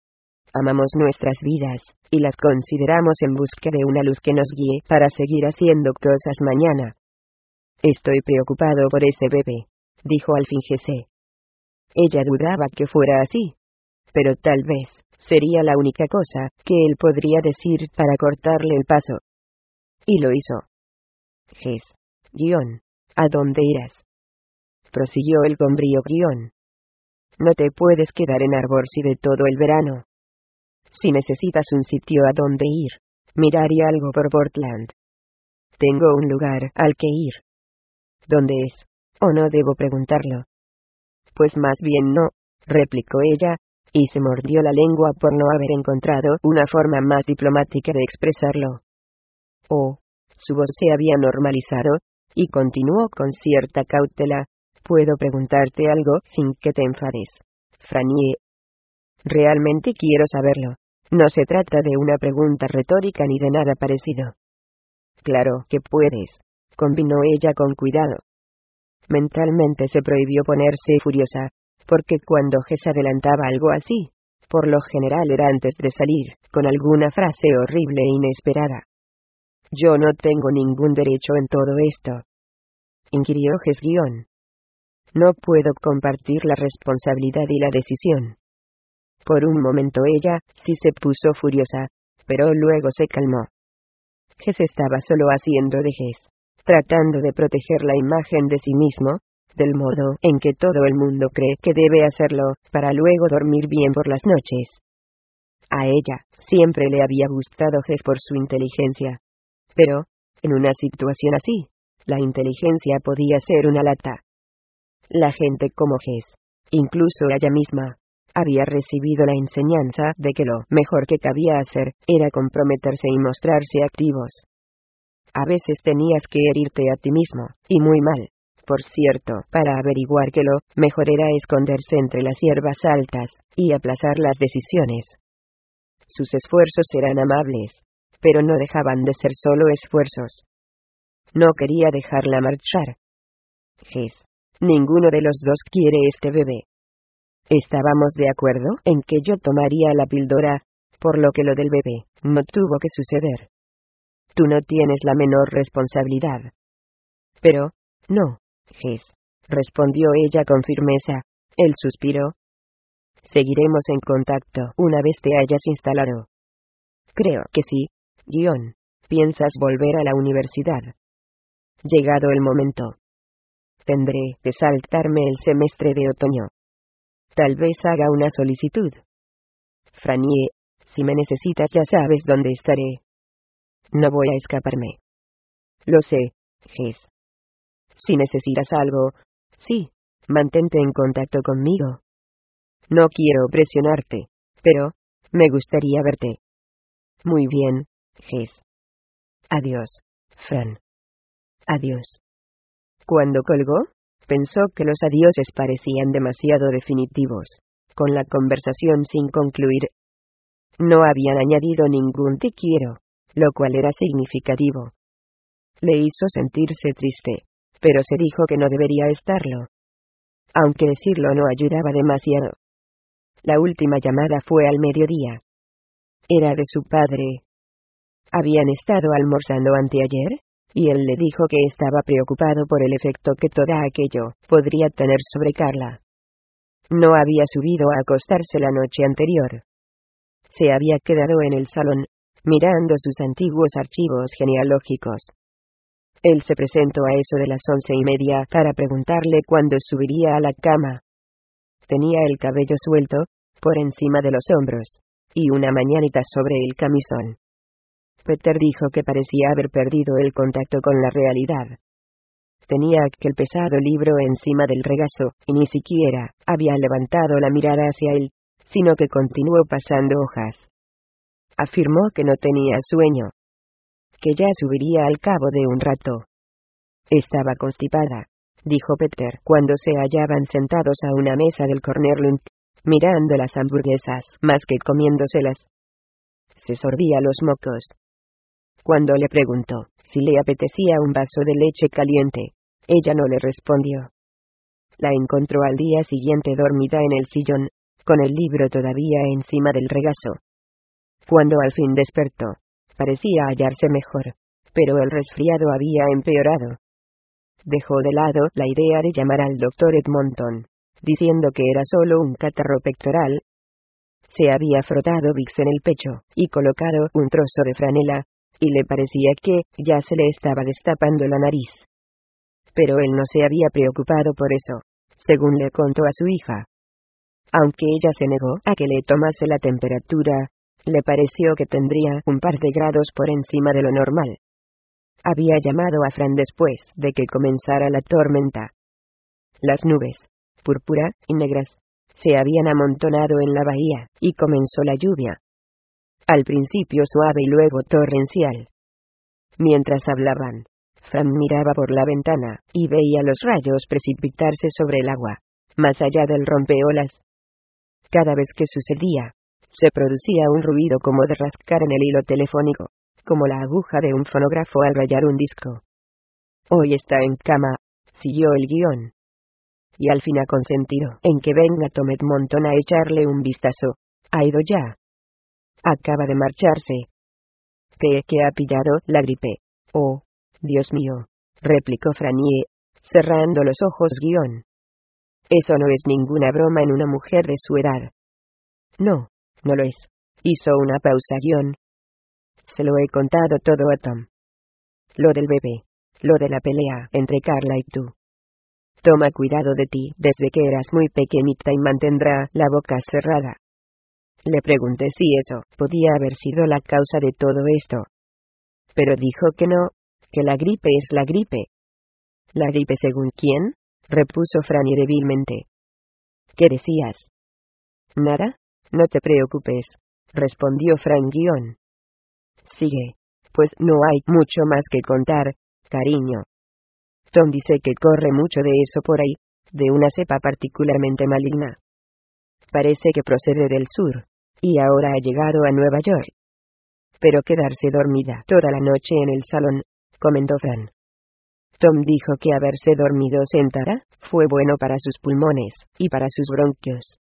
Amamos nuestras vidas, y las consideramos en busca de una luz que nos guíe para seguir haciendo cosas mañana. Estoy preocupado por ese bebé, dijo al fin Jesse. Ella dudaba que fuera así. Pero tal vez, sería la única cosa que él podría decir para cortarle el paso. Y lo hizo. Jess. Guión. ¿A dónde irás? Prosiguió él con brío guión. No te puedes quedar en Arborcide todo el verano. Si necesitas un sitio a donde ir, miraría algo por Portland. Tengo un lugar al que ir. ¿Dónde es? ¿O no debo preguntarlo? Pues más bien no, replicó ella, y se mordió la lengua por no haber encontrado una forma más diplomática de expresarlo. Oh, su voz se había normalizado, y continuó con cierta cautela. ¿Puedo preguntarte algo sin que te enfades, Frannie? Realmente quiero saberlo. No se trata de una pregunta retórica ni de nada parecido. Claro que puedes, combinó ella con cuidado. Mentalmente se prohibió ponerse furiosa, porque cuando Jess adelantaba algo así, por lo general era antes de salir, con alguna frase horrible e inesperada. Yo no tengo ningún derecho en todo esto, inquirió Jess guión. No puedo compartir la responsabilidad y la decisión. Por un momento ella sí se puso furiosa, pero luego se calmó. Jess estaba solo haciendo de Jess, tratando de proteger la imagen de sí mismo, del modo en que todo el mundo cree que debe hacerlo, para luego dormir bien por las noches. A ella siempre le había gustado Jess por su inteligencia. Pero, en una situación así, la inteligencia podía ser una lata. La gente como Jess, incluso ella misma, había recibido la enseñanza de que lo mejor que cabía hacer era comprometerse y mostrarse activos. A veces tenías que herirte a ti mismo, y muy mal, por cierto, para averiguar que lo mejor era esconderse entre las hierbas altas, y aplazar las decisiones. Sus esfuerzos eran amables, pero no dejaban de ser solo esfuerzos. No quería dejarla marchar. Jess, ninguno de los dos quiere este bebé. Estábamos de acuerdo en que yo tomaría la píldora, por lo que lo del bebé no tuvo que suceder. Tú no tienes la menor responsabilidad. Pero, no, Jess, respondió ella con firmeza. Él suspiró. Seguiremos en contacto una vez te hayas instalado. Creo que sí, guión. ¿Piensas volver a la universidad? Llegado el momento. Tendré que saltarme el semestre de otoño. Tal vez haga una solicitud. Frannie, si me necesitas ya sabes dónde estaré. No voy a escaparme. Lo sé, Jess. Si necesitas algo, sí, mantente en contacto conmigo. No quiero presionarte, pero me gustaría verte. Muy bien, Jess. Adiós, Fran. Adiós. Cuando colgó, pensó que los adioses parecían demasiado definitivos, con la conversación sin concluir. No habían añadido ningún te quiero, lo cual era significativo. Le hizo sentirse triste, pero se dijo que no debería estarlo. Aunque decirlo no ayudaba demasiado. La última llamada fue al mediodía. Era de su padre. Habían estado almorzando anteayer, y él le dijo que estaba preocupado por el efecto que todo aquello podría tener sobre Carla. No había subido a acostarse la noche anterior. Se había quedado en el salón, mirando sus antiguos archivos genealógicos. Él se presentó a eso de las once y media para preguntarle cuándo subiría a la cama. Tenía el cabello suelto, por encima de los hombros, y una mañanita sobre el camisón. Peter dijo que parecía haber perdido el contacto con la realidad. Tenía aquel pesado libro encima del regazo, y ni siquiera había levantado la mirada hacia él, sino que continuó pasando hojas. Afirmó que no tenía sueño, que ya subiría al cabo de un rato. Estaba constipada, dijo Peter cuando se hallaban sentados a una mesa del Cornerlund, mirando las hamburguesas más que comiéndoselas. Se sorbía los mocos. Cuando le preguntó si le apetecía un vaso de leche caliente, ella no le respondió. La encontró al día siguiente dormida en el sillón, con el libro todavía encima del regazo. Cuando al fin despertó, parecía hallarse mejor, pero el resfriado había empeorado. Dejó de lado la idea de llamar al doctor Edmonton, diciendo que era solo un catarro pectoral. Se había frotado Vicks en el pecho, y colocado un trozo de franela, y le parecía que ya se le estaba destapando la nariz. Pero él no se había preocupado por eso, según le contó a su hija. Aunque ella se negó a que le tomase la temperatura, le pareció que tendría un par de grados por encima de lo normal. Había llamado a Fran después de que comenzara la tormenta. Las nubes, púrpura y negras, se habían amontonado en la bahía, y comenzó la lluvia. Al principio suave y luego torrencial. Mientras hablaban, Fran miraba por la ventana, y veía los rayos precipitarse sobre el agua, más allá del rompeolas. Cada vez que sucedía, se producía un ruido como de rascar en el hilo telefónico, como la aguja de un fonógrafo al rayar un disco. Hoy está en cama, siguió el guión. Y al fin ha consentido en que venga Tom Edmonton a echarle un vistazo. Ha ido ya. Acaba de marcharse. ¿Qué que ha pillado la gripe? Oh, Dios mío, replicó Franie, cerrando los ojos guión. Eso no es ninguna broma en una mujer de su edad. No, no lo es. Hizo una pausa guión. Se lo he contado todo a Tom. Lo del bebé. Lo de la pelea entre Carla y tú. Toma cuidado de ti desde que eras muy pequeñita y mantendrá la boca cerrada. Le pregunté si eso podía haber sido la causa de todo esto. Pero dijo que no, que la gripe es la gripe. ¿La gripe según quién? Repuso Franny débilmente. ¿Qué decías? Nada, no te preocupes, respondió Fran guión. Sigue, pues no hay mucho más que contar, cariño. Tom dice que corre mucho de eso por ahí, de una cepa particularmente maligna. Parece que procede del sur, y ahora ha llegado a Nueva York. Pero quedarse dormida toda la noche en el salón, comentó Fran. Tom dijo que haberse dormido sentada fue bueno para sus pulmones y para sus bronquios.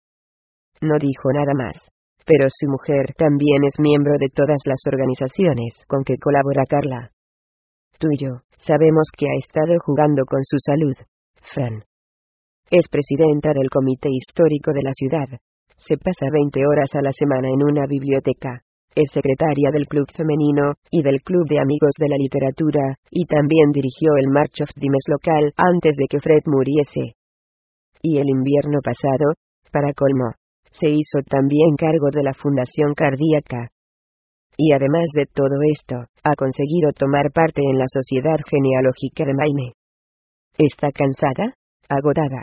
No dijo nada más, pero su mujer también es miembro de todas las organizaciones con que colabora Carla. Tú y yo sabemos que ha estado jugando con su salud, Fran. Es presidenta del Comité Histórico de la ciudad. Se pasa veinte horas a la semana en una biblioteca. Es secretaria del Club Femenino y del Club de Amigos de la Literatura, y también dirigió el March of Dimes local antes de que Fred muriese. Y el invierno pasado, para colmo, se hizo también cargo de la Fundación Cardíaca. Y además de todo esto, ha conseguido tomar parte en la Sociedad Genealógica de Maine. ¿Está cansada? Agotada.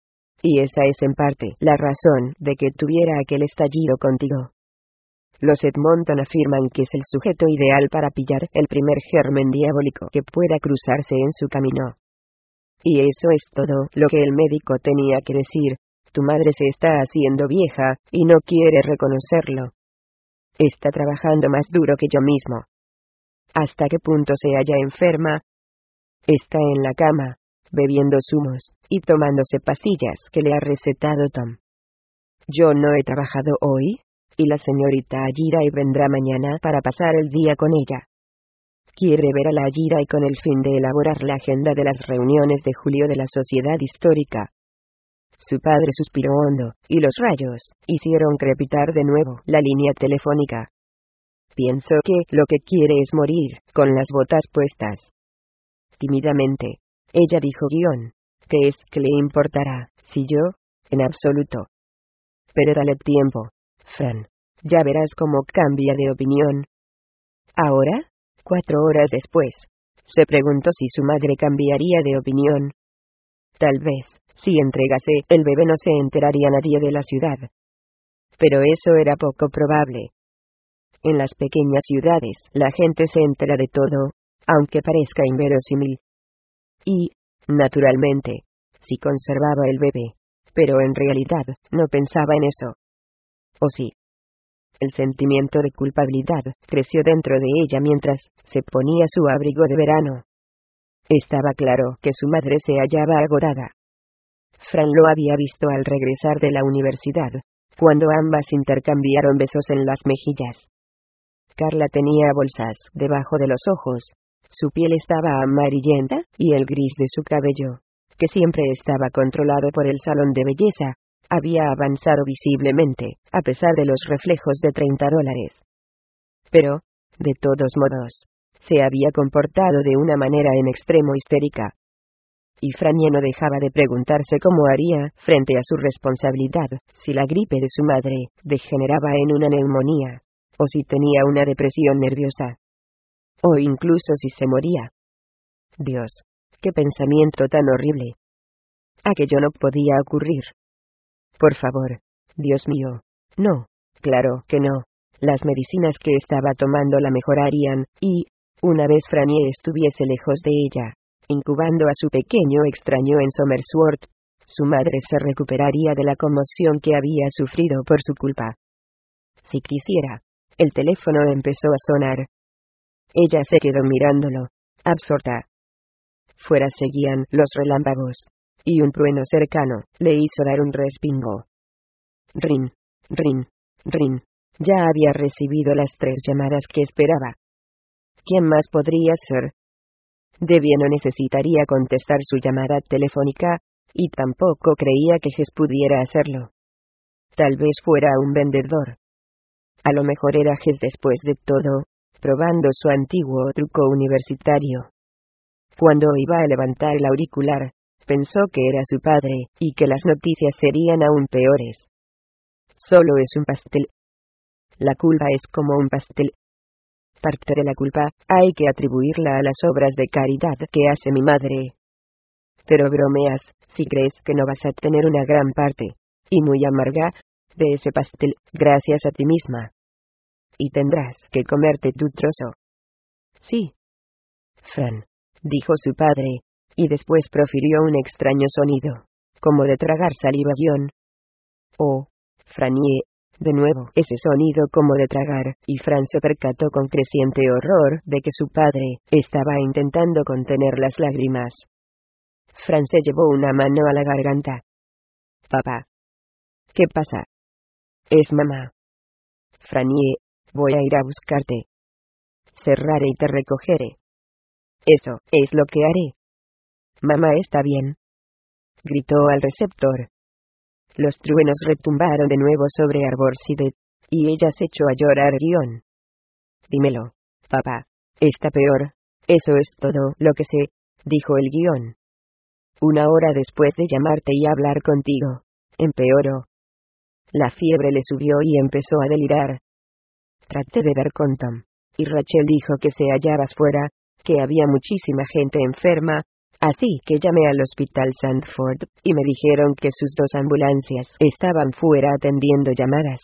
Y esa es en parte la razón de que tuviera aquel estallido contigo. Los Edmonton afirman que es el sujeto ideal para pillar el primer germen diabólico que pueda cruzarse en su camino. Y eso es todo lo que el médico tenía que decir. Tu madre se está haciendo vieja, y no quiere reconocerlo. Está trabajando más duro que yo mismo. ¿Hasta qué punto se halla enferma? Está en la cama, bebiendo zumos, y tomándose pastillas que le ha recetado Tom. Yo no he trabajado hoy, y la señorita Agirai vendrá mañana para pasar el día con ella. Quiere ver a la Agirai con el fin de elaborar la agenda de las reuniones de julio de la Sociedad Histórica. Su padre suspiró hondo, y los rayos hicieron crepitar de nuevo la línea telefónica. Pienso que lo que quiere es morir, con las botas puestas. Tímidamente, ella dijo guión, ¿qué es que le importará, si yo? En absoluto. Pero dale tiempo, Fran, ya verás cómo cambia de opinión. ¿Ahora? Cuatro horas después, se preguntó si su madre cambiaría de opinión. Tal vez. Si entregase el bebé no se enteraría nadie de la ciudad. Pero eso era poco probable. En las pequeñas ciudades la gente se entera de todo, aunque parezca inverosímil. Y, naturalmente, si conservaba el bebé, pero en realidad no pensaba en eso. ¿O sí? El sentimiento de culpabilidad creció dentro de ella mientras se ponía su abrigo de verano. Estaba claro que su madre se hallaba agotada. Fran lo había visto al regresar de la universidad. cuando ambas intercambiaron besos en las mejillas. Carla tenía bolsas debajo de los ojos. Su piel estaba amarillenta, y el gris de su cabello, que siempre estaba controlado por el salón de belleza, había avanzado visiblemente, a pesar de los reflejos de treinta dólares. Pero, de todos modos, se había comportado de una manera en extremo histérica. Y Franny no dejaba de preguntarse cómo haría, frente a su responsabilidad, si la gripe de su madre degeneraba en una neumonía, o si tenía una depresión nerviosa, o incluso si se moría. Dios, qué pensamiento tan horrible. Aquello no podía ocurrir. Por favor, Dios mío, no, claro que no. Las medicinas que estaba tomando la mejorarían, y, una vez Franny estuviese lejos de ella, incubando a su pequeño extraño en Somersworth, su madre se recuperaría de la conmoción que había sufrido por su culpa. Si quisiera. El teléfono empezó a sonar. Ella se quedó mirándolo, absorta. Fuera seguían los relámpagos, y un trueno cercano le hizo dar un respingo. Rin, rin, rin. Ya había recibido las tres llamadas que esperaba. ¿Quién más podría ser? Debbie no necesitaría contestar su llamada telefónica, y tampoco creía que Jess pudiera hacerlo. Tal vez fuera un vendedor. A lo mejor era Jess después de todo, probando su antiguo truco universitario. Cuando iba a levantar el auricular, pensó que era su padre, y que las noticias serían aún peores. Solo es un pastel. La culpa es como un pastel. Parte de la culpa hay que atribuirla a las obras de caridad que hace mi madre. Pero bromeas, si crees que no vas a tener una gran parte, y muy amarga, de ese pastel, gracias a ti misma. Y tendrás que comerte tu trozo. Sí. Fran, dijo su padre, y después profirió un extraño sonido, como de tragar saliva guión. Oh, Franny. De nuevo, ese sonido como de tragar, y Fran se percató con creciente horror de que su padre estaba intentando contener las lágrimas. Fran se llevó una mano a la garganta. Papá. ¿Qué pasa? Es mamá. Franny, voy a ir a buscarte. Cerraré y te recogeré. Eso es lo que haré. Mamá está bien. Gritó al receptor. Los truenos retumbaron de nuevo sobre Arborcide, y ella se echó a llorar guión. Dímelo, papá. Está peor. Eso es todo lo que sé, dijo el guión. Una hora después de llamarte y hablar contigo, empeoró. La fiebre le subió y empezó a delirar. Traté de ver con Tom, y Rachel dijo que se hallabas fuera, que había muchísima gente enferma, así que llamé al hospital Sandford, y me dijeron que sus dos ambulancias estaban fuera atendiendo llamadas.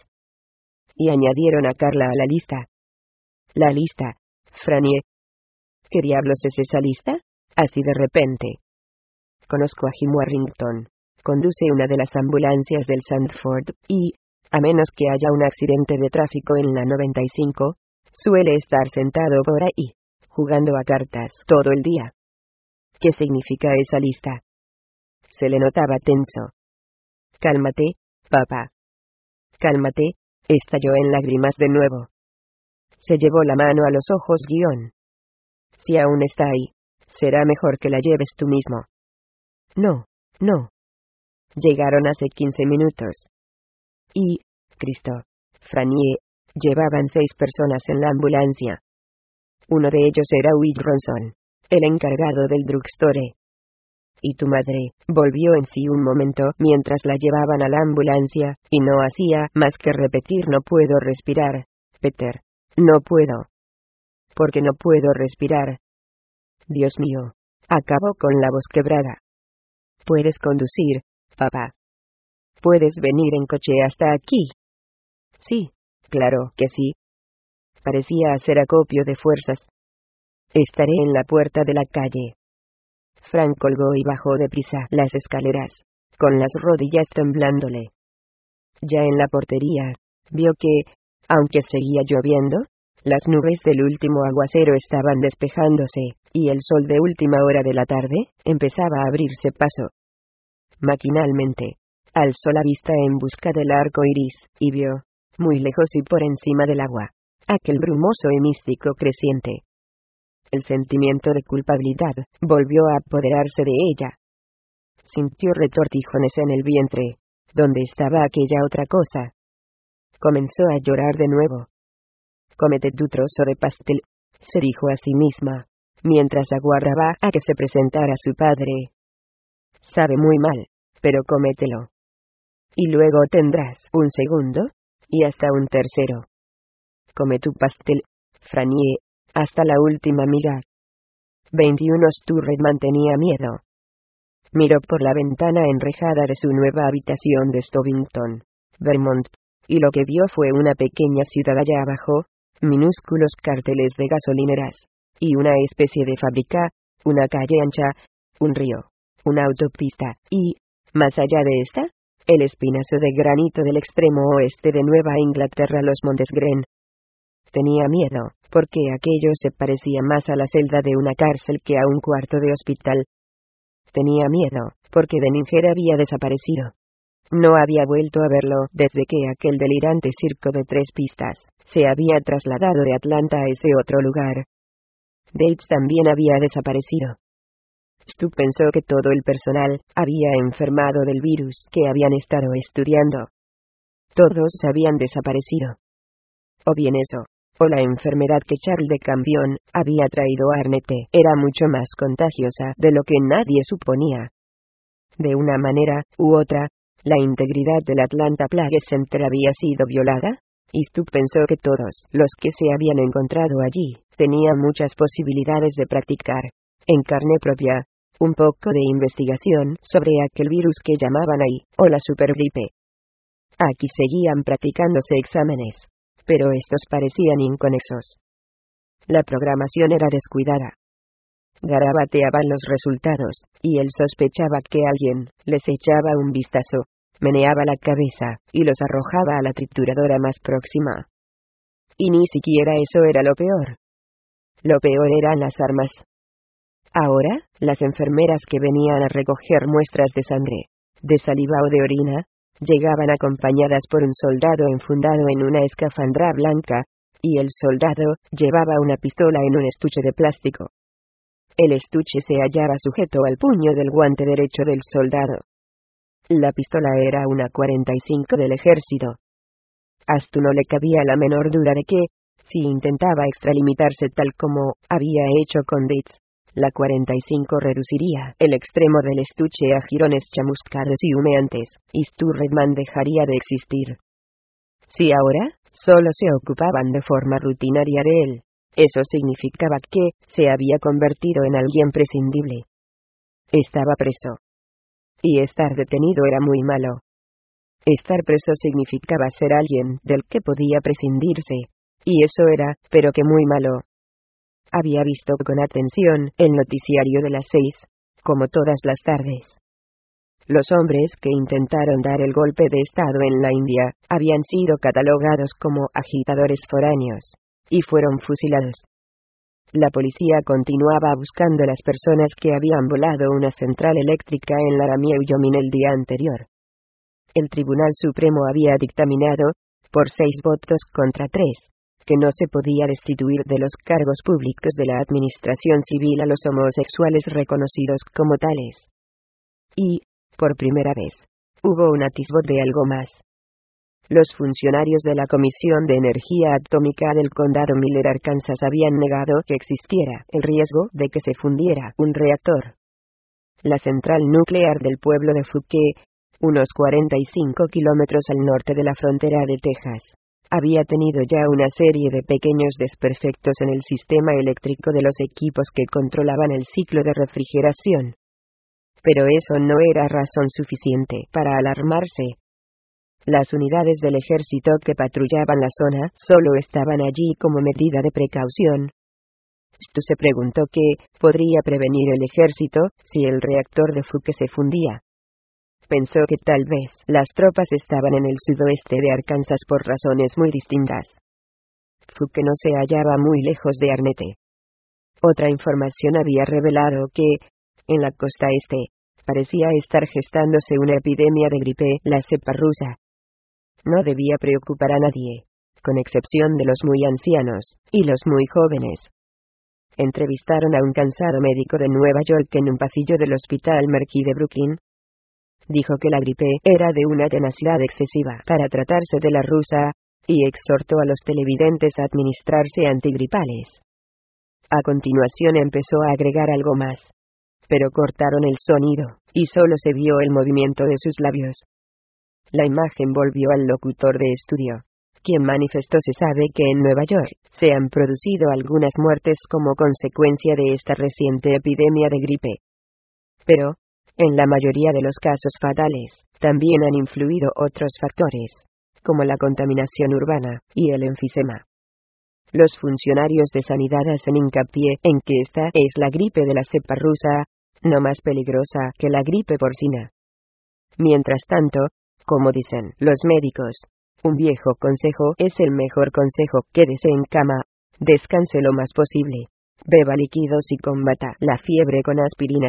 Y añadieron a Carla a la lista. La lista, Franny. ¿Qué diablos es esa lista? Así de repente. Conozco a Jim Warrington. Conduce una de las ambulancias del Sandford, y, a menos que haya un accidente de tráfico en la noventa y cinco, suele estar sentado por ahí, jugando a cartas todo el día. ¿Qué significa esa lista? Se le notaba tenso. Cálmate, papá. Cálmate, estalló en lágrimas de nuevo. Se llevó la mano a los ojos guión. Si aún está ahí, será mejor que la lleves tú mismo. No, no. Llegaron hace quince minutos. Y, Cristo, Franny, llevaban seis personas en la ambulancia. Uno de ellos era Will Ronson, el encargado del drugstore. Y tu madre volvió en sí un momento mientras la llevaban a la ambulancia, y no hacía más que repetir: no puedo respirar, Peter, no puedo. Porque no puedo respirar. Dios mío, acabó con la voz quebrada. Puedes conducir, papá. Puedes venir en coche hasta aquí. Sí, claro que sí. Parecía hacer acopio de fuerzas. Estaré en la puerta de la calle. Frank colgó y bajó deprisa las escaleras, con las rodillas temblándole. Ya en la portería, vio que, aunque seguía lloviendo, las nubes del último aguacero estaban despejándose, y el sol de última hora de la tarde empezaba a abrirse paso. Maquinalmente, alzó la vista en busca del arco iris, y vio, muy lejos y por encima del agua, aquel brumoso y místico creciente. El sentimiento de culpabilidad volvió a apoderarse de ella. Sintió retortijones en el vientre, donde estaba aquella otra cosa. Comenzó a llorar de nuevo. «Cómete tu trozo de pastel», se dijo a sí misma, mientras aguardaba a que se presentara su padre. «Sabe muy mal, pero cómetelo. Y luego tendrás un segundo, y hasta un tercero. Come tu pastel, Franie, hasta la última miga». veintiuno Sturridman tenía miedo. Miró por la ventana enrejada de su nueva habitación de Stovington, Vermont, y lo que vio fue una pequeña ciudad allá abajo, minúsculos carteles de gasolineras, y una especie de fábrica, una calle ancha, un río, una autopista, y, más allá de esta, el espinazo de granito del extremo oeste de Nueva Inglaterra, los Montes Gren. Tenía miedo, porque aquello se parecía más a la celda de una cárcel que a un cuarto de hospital. Tenía miedo, porque Denninger había desaparecido. No había vuelto a verlo desde que aquel delirante circo de tres pistas se había trasladado de Atlanta a ese otro lugar. Dates también había desaparecido. Stu pensó que todo el personal había enfermado del virus que habían estado estudiando. Todos habían desaparecido. O bien eso, o la enfermedad que Charles de Campion había traído a Arnette era mucho más contagiosa de lo que nadie suponía. De una manera u otra, la integridad del Atlanta Plague Center había sido violada, y Stu pensó que todos los que se habían encontrado allí tenían muchas posibilidades de practicar, en carne propia, un poco de investigación sobre aquel virus que llamaban ahí, o la supergripe. Aquí seguían practicándose exámenes, pero estos parecían inconexos. La programación era descuidada. Garabateaban los resultados, y él sospechaba que alguien les echaba un vistazo, meneaba la cabeza, y los arrojaba a la trituradora más próxima. Y ni siquiera eso era lo peor. Lo peor eran las armas. Ahora, las enfermeras que venían a recoger muestras de sangre, de saliva o de orina, llegaban acompañadas por un soldado enfundado en una escafandra blanca, y el soldado llevaba una pistola en un estuche de plástico. El estuche se hallaba sujeto al puño del guante derecho del soldado. La pistola era una cuarenta y cinco del ejército. A Stu no le cabía la menor duda de que, si intentaba extralimitarse tal como había hecho con Dates, la cuarenta y cinco reduciría el extremo del estuche a jirones chamuscados y humeantes, y Sturridman dejaría de existir. Si ahora, solo se ocupaban de forma rutinaria de él, eso significaba que se había convertido en alguien prescindible. Estaba preso. Y estar detenido era muy malo. Estar preso significaba ser alguien del que podía prescindirse, y eso era, pero que muy malo. Había visto con atención el noticiario de las seis, como todas las tardes. Los hombres que intentaron dar el golpe de Estado en la India habían sido catalogados como agitadores foráneos, y fueron fusilados. La policía continuaba buscando a las personas que habían volado una central eléctrica en Laramie, Wyoming el día anterior. El Tribunal Supremo había dictaminado, por seis votos contra tres, que no se podía destituir de los cargos públicos de la administración civil a los homosexuales reconocidos como tales. Y, por primera vez, hubo un atisbo de algo más. Los funcionarios de la Comisión de Energía Atómica del Condado Miller, Arkansas, habían negado que existiera el riesgo de que se fundiera un reactor. La central nuclear del pueblo de Fouquet, unos cuarenta y cinco kilómetros al norte de la frontera de Texas, había tenido ya una serie de pequeños desperfectos en el sistema eléctrico de los equipos que controlaban el ciclo de refrigeración. Pero eso no era razón suficiente para alarmarse. Las unidades del ejército que patrullaban la zona solo estaban allí como medida de precaución. Stu se preguntó qué podría prevenir el ejército si el reactor de Fouquet se fundía. Pensó que tal vez las tropas estaban en el sudoeste de Arkansas por razones muy distintas. Fouquet no se hallaba muy lejos de Arnette. Otra información había revelado que, en la costa este, Parecía estar gestándose una epidemia de gripe, la cepa rusa. No debía preocupar a nadie, con excepción de los muy ancianos, y los muy jóvenes. Entrevistaron a un cansado médico de Nueva York en un pasillo del Hospital Mercy de Brooklyn. Dijo que la gripe era de una tenacidad excesiva para tratarse de la rusa, y exhortó a los televidentes a administrarse antigripales. A continuación empezó a agregar algo más. Pero cortaron el sonido, y solo se vio el movimiento de sus labios. La imagen volvió al locutor de estudio, quien manifestó: se sabe que en Nueva York se han producido algunas muertes como consecuencia de esta reciente epidemia de gripe. Pero, en la mayoría de los casos fatales, también han influido otros factores, como la contaminación urbana y el enfisema. Los funcionarios de sanidad hacen hincapié en que esta es la gripe de la cepa rusa, no más peligrosa que la gripe porcina. Mientras tanto, como dicen los médicos, un viejo consejo es el mejor consejo: quédese en cama, descanse lo más posible, beba líquidos y combata la fiebre con aspirinas.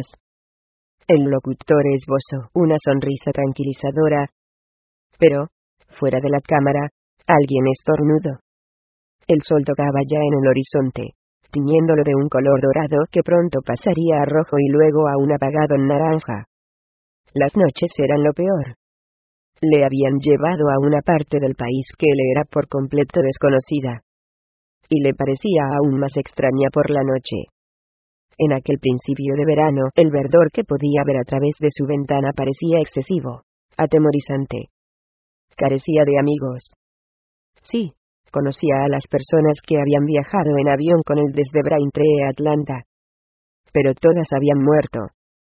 El locutor esbozó una sonrisa tranquilizadora. Pero, fuera de la cámara, alguien estornudó. El sol tocaba ya en el horizonte, tiñéndolo de un color dorado que pronto pasaría a rojo y luego a un apagado naranja. Las noches eran lo peor. Le habían llevado a una parte del país que le era por completo desconocida. Y le parecía aún más extraña por la noche. En aquel principio de verano, el verdor que podía ver a través de su ventana parecía excesivo, atemorizante. Carecía de amigos. Sí, conocía a las personas que habían viajado en avión con él desde Braintree a Atlanta. Pero todas habían muerto.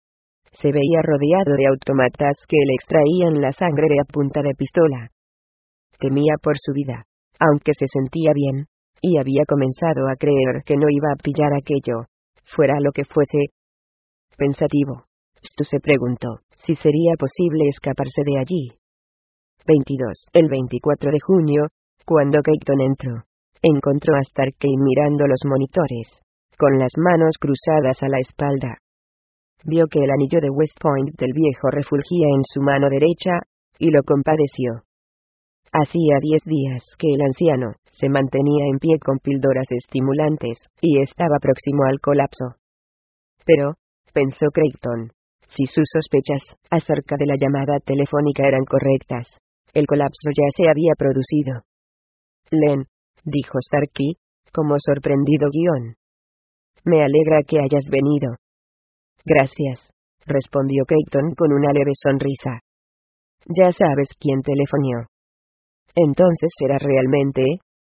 Se veía rodeado de autómatas que le extraían la sangre de a punta de pistola. Temía por su vida, aunque se sentía bien, y había comenzado a creer que no iba a pillar aquello, fuera lo que fuese. Pensativo, Stu se preguntó si sería posible escaparse de allí. veintidós. El veinticuatro de junio, cuando Creighton entró, encontró a Starkey mirando los monitores, con las manos cruzadas a la espalda. Vio que el anillo de West Point del viejo refulgía en su mano derecha, y lo compadeció. Hacía diez días que el anciano se mantenía en pie con píldoras estimulantes, y estaba próximo al colapso. Pero, pensó Creighton, si sus sospechas acerca de la llamada telefónica eran correctas, el colapso ya se había producido. Len, dijo Starkey, como sorprendido guión. Me alegra que hayas venido. Gracias, respondió Creighton con una leve sonrisa. Ya sabes quién telefonió. Entonces será realmente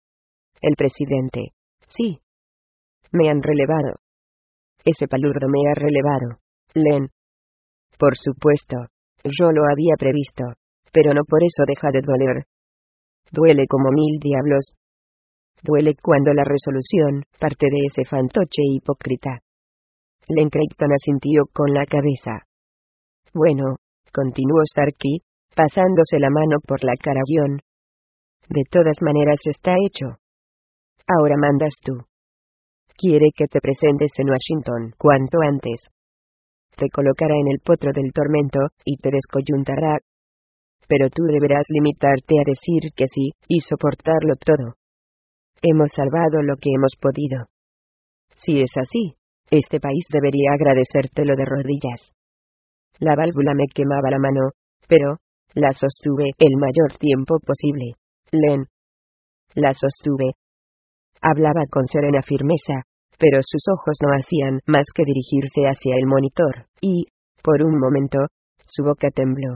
el presidente. Sí. Me han relevado. Ese palurdo me ha relevado, Len. Por supuesto, yo lo había previsto, pero no por eso deja de doler. Duele como mil diablos. Duele cuando la resolución parte de ese fantoche hipócrita. Len Creighton asintió con la cabeza. Bueno, continuó Starkey, pasándose la mano por la cara guión. De todas maneras está hecho. Ahora mandas tú. Quiere que te presentes en Washington cuanto antes. Te colocará en el potro del tormento, y te descoyuntará. Pero tú deberás limitarte a decir que sí, y soportarlo todo. Hemos salvado lo que hemos podido. Si es así, este país debería agradecértelo de rodillas. La válvula me quemaba la mano, pero la sostuve el mayor tiempo posible, Len. La sostuve. Hablaba con serena firmeza, pero sus ojos no hacían más que dirigirse hacia el monitor, y, por un momento, su boca tembló.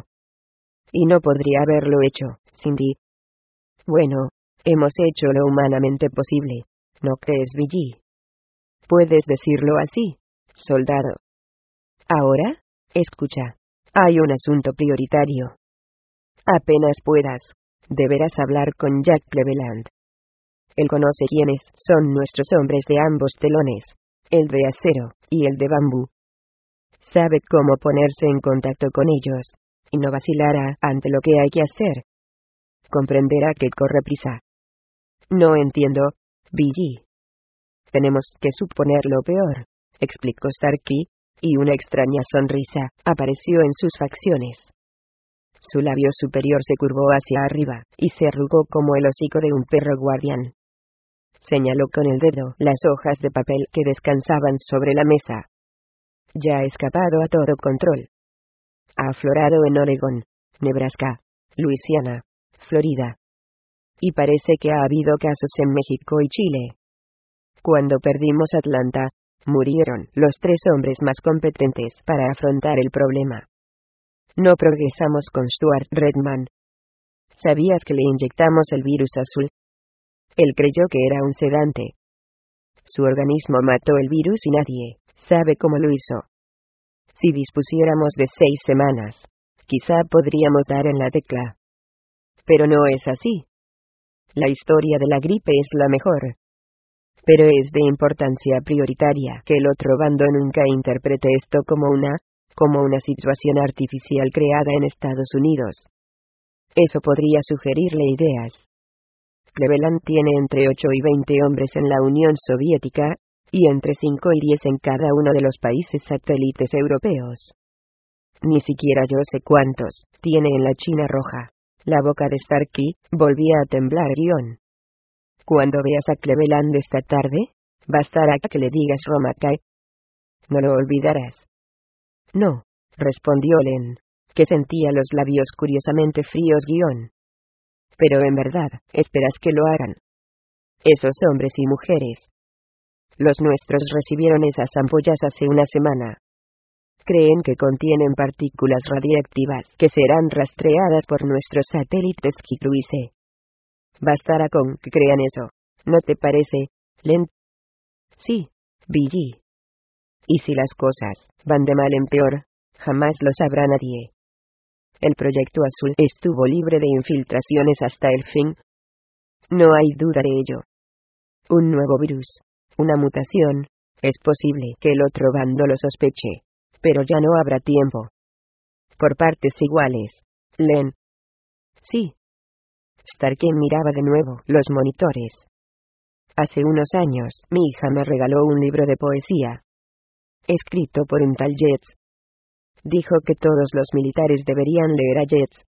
Y no podría haberlo hecho, Cindy. Bueno, hemos hecho lo humanamente posible, ¿no crees, Billy? Puedes decirlo así, soldado. Ahora, escucha, hay un asunto prioritario. Apenas puedas, deberás hablar con Jack Cleveland. Él conoce quiénes son nuestros hombres de ambos telones, el de acero y el de bambú. Sabe cómo ponerse en contacto con ellos, y no vacilará ante lo que hay que hacer. Comprenderá que corre prisa. No entiendo, Billy. Tenemos que suponer lo peor, explicó Starkey, y una extraña sonrisa apareció en sus facciones. Su labio superior se curvó hacia arriba, y se arrugó como el hocico de un perro guardián. Señaló con el dedo las hojas de papel que descansaban sobre la mesa. Ya ha escapado a todo control. Ha aflorado en Oregón, Nebraska, Luisiana, Florida. Y parece que ha habido casos en México y Chile. Cuando perdimos Atlanta, murieron los tres hombres más competentes para afrontar el problema. No progresamos con Stuart Redman. ¿Sabías que le inyectamos el virus azul? Él creyó que era un sedante. Su organismo mató el virus y nadie sabe cómo lo hizo. Si dispusiéramos de seis semanas, quizá podríamos dar en la tecla. Pero no es así. La historia de la gripe es la mejor. Pero es de importancia prioritaria que el otro bando nunca interprete esto como una, como una situación artificial creada en Estados Unidos. Eso podría sugerirle ideas. Cleveland tiene entre ocho y veinte hombres en la Unión Soviética, y entre cinco y diez en cada uno de los países satélites europeos. Ni siquiera yo sé cuántos tiene en la China Roja. La boca de Starkey volvía a temblar. Guión. Cuando veas a Cleveland esta tarde, bastará que le digas Roma Kai. No lo olvidarás. No, respondió Len, que sentía los labios curiosamente fríos. Guión. Pero en verdad, esperas que lo hagan. Esos hombres y mujeres. Los nuestros recibieron esas ampollas hace una semana. Creen que contienen partículas radiactivas que serán rastreadas por nuestros satélites Kikluise. Bastará con que crean eso, ¿no te parece, Len? Sí, Billy. Y si las cosas van de mal en peor, jamás lo sabrá nadie. El Proyecto Azul estuvo libre de infiltraciones hasta el fin. No hay duda de ello. Un nuevo virus, una mutación, es posible que el otro bando lo sospeche, pero ya no habrá tiempo. Por partes iguales, Len. Sí. Starkey miraba de nuevo los monitores. Hace unos años, mi hija me regaló un libro de poesía. Escrito por un tal Yates. Dijo que todos los militares deberían leer a Yates.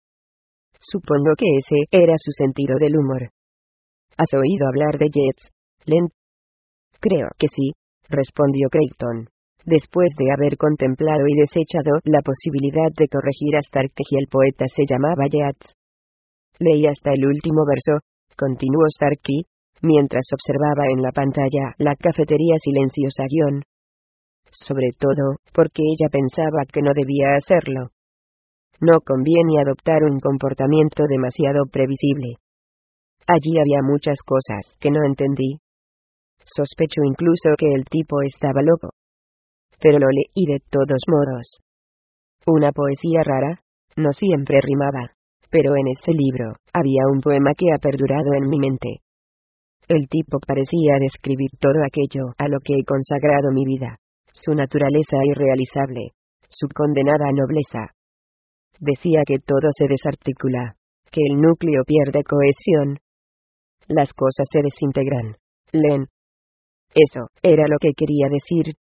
Supongo que ese era su sentido del humor. ¿Has oído hablar de Yates, Len? Creo que sí, respondió Creighton, después de haber contemplado y desechado la posibilidad de corregir a Starkey. Y el poeta se llamaba Yates. Leí hasta el último verso, continuó Starkey, mientras observaba en la pantalla la cafetería silenciosa. Guión. Sobre todo, porque ella pensaba que no debía hacerlo. No conviene adoptar un comportamiento demasiado previsible. Allí había muchas cosas que no entendí. Sospecho incluso que el tipo estaba loco. Pero lo leí de todos modos. Una poesía rara, no siempre rimaba, pero en ese libro había un poema que ha perdurado en mi mente. El tipo parecía describir todo aquello a lo que he consagrado mi vida. Su naturaleza irrealizable, su condenada nobleza. Decía que todo se desarticula, que el núcleo pierde cohesión. Las cosas se desintegran, Len. Eso era lo que quería decir.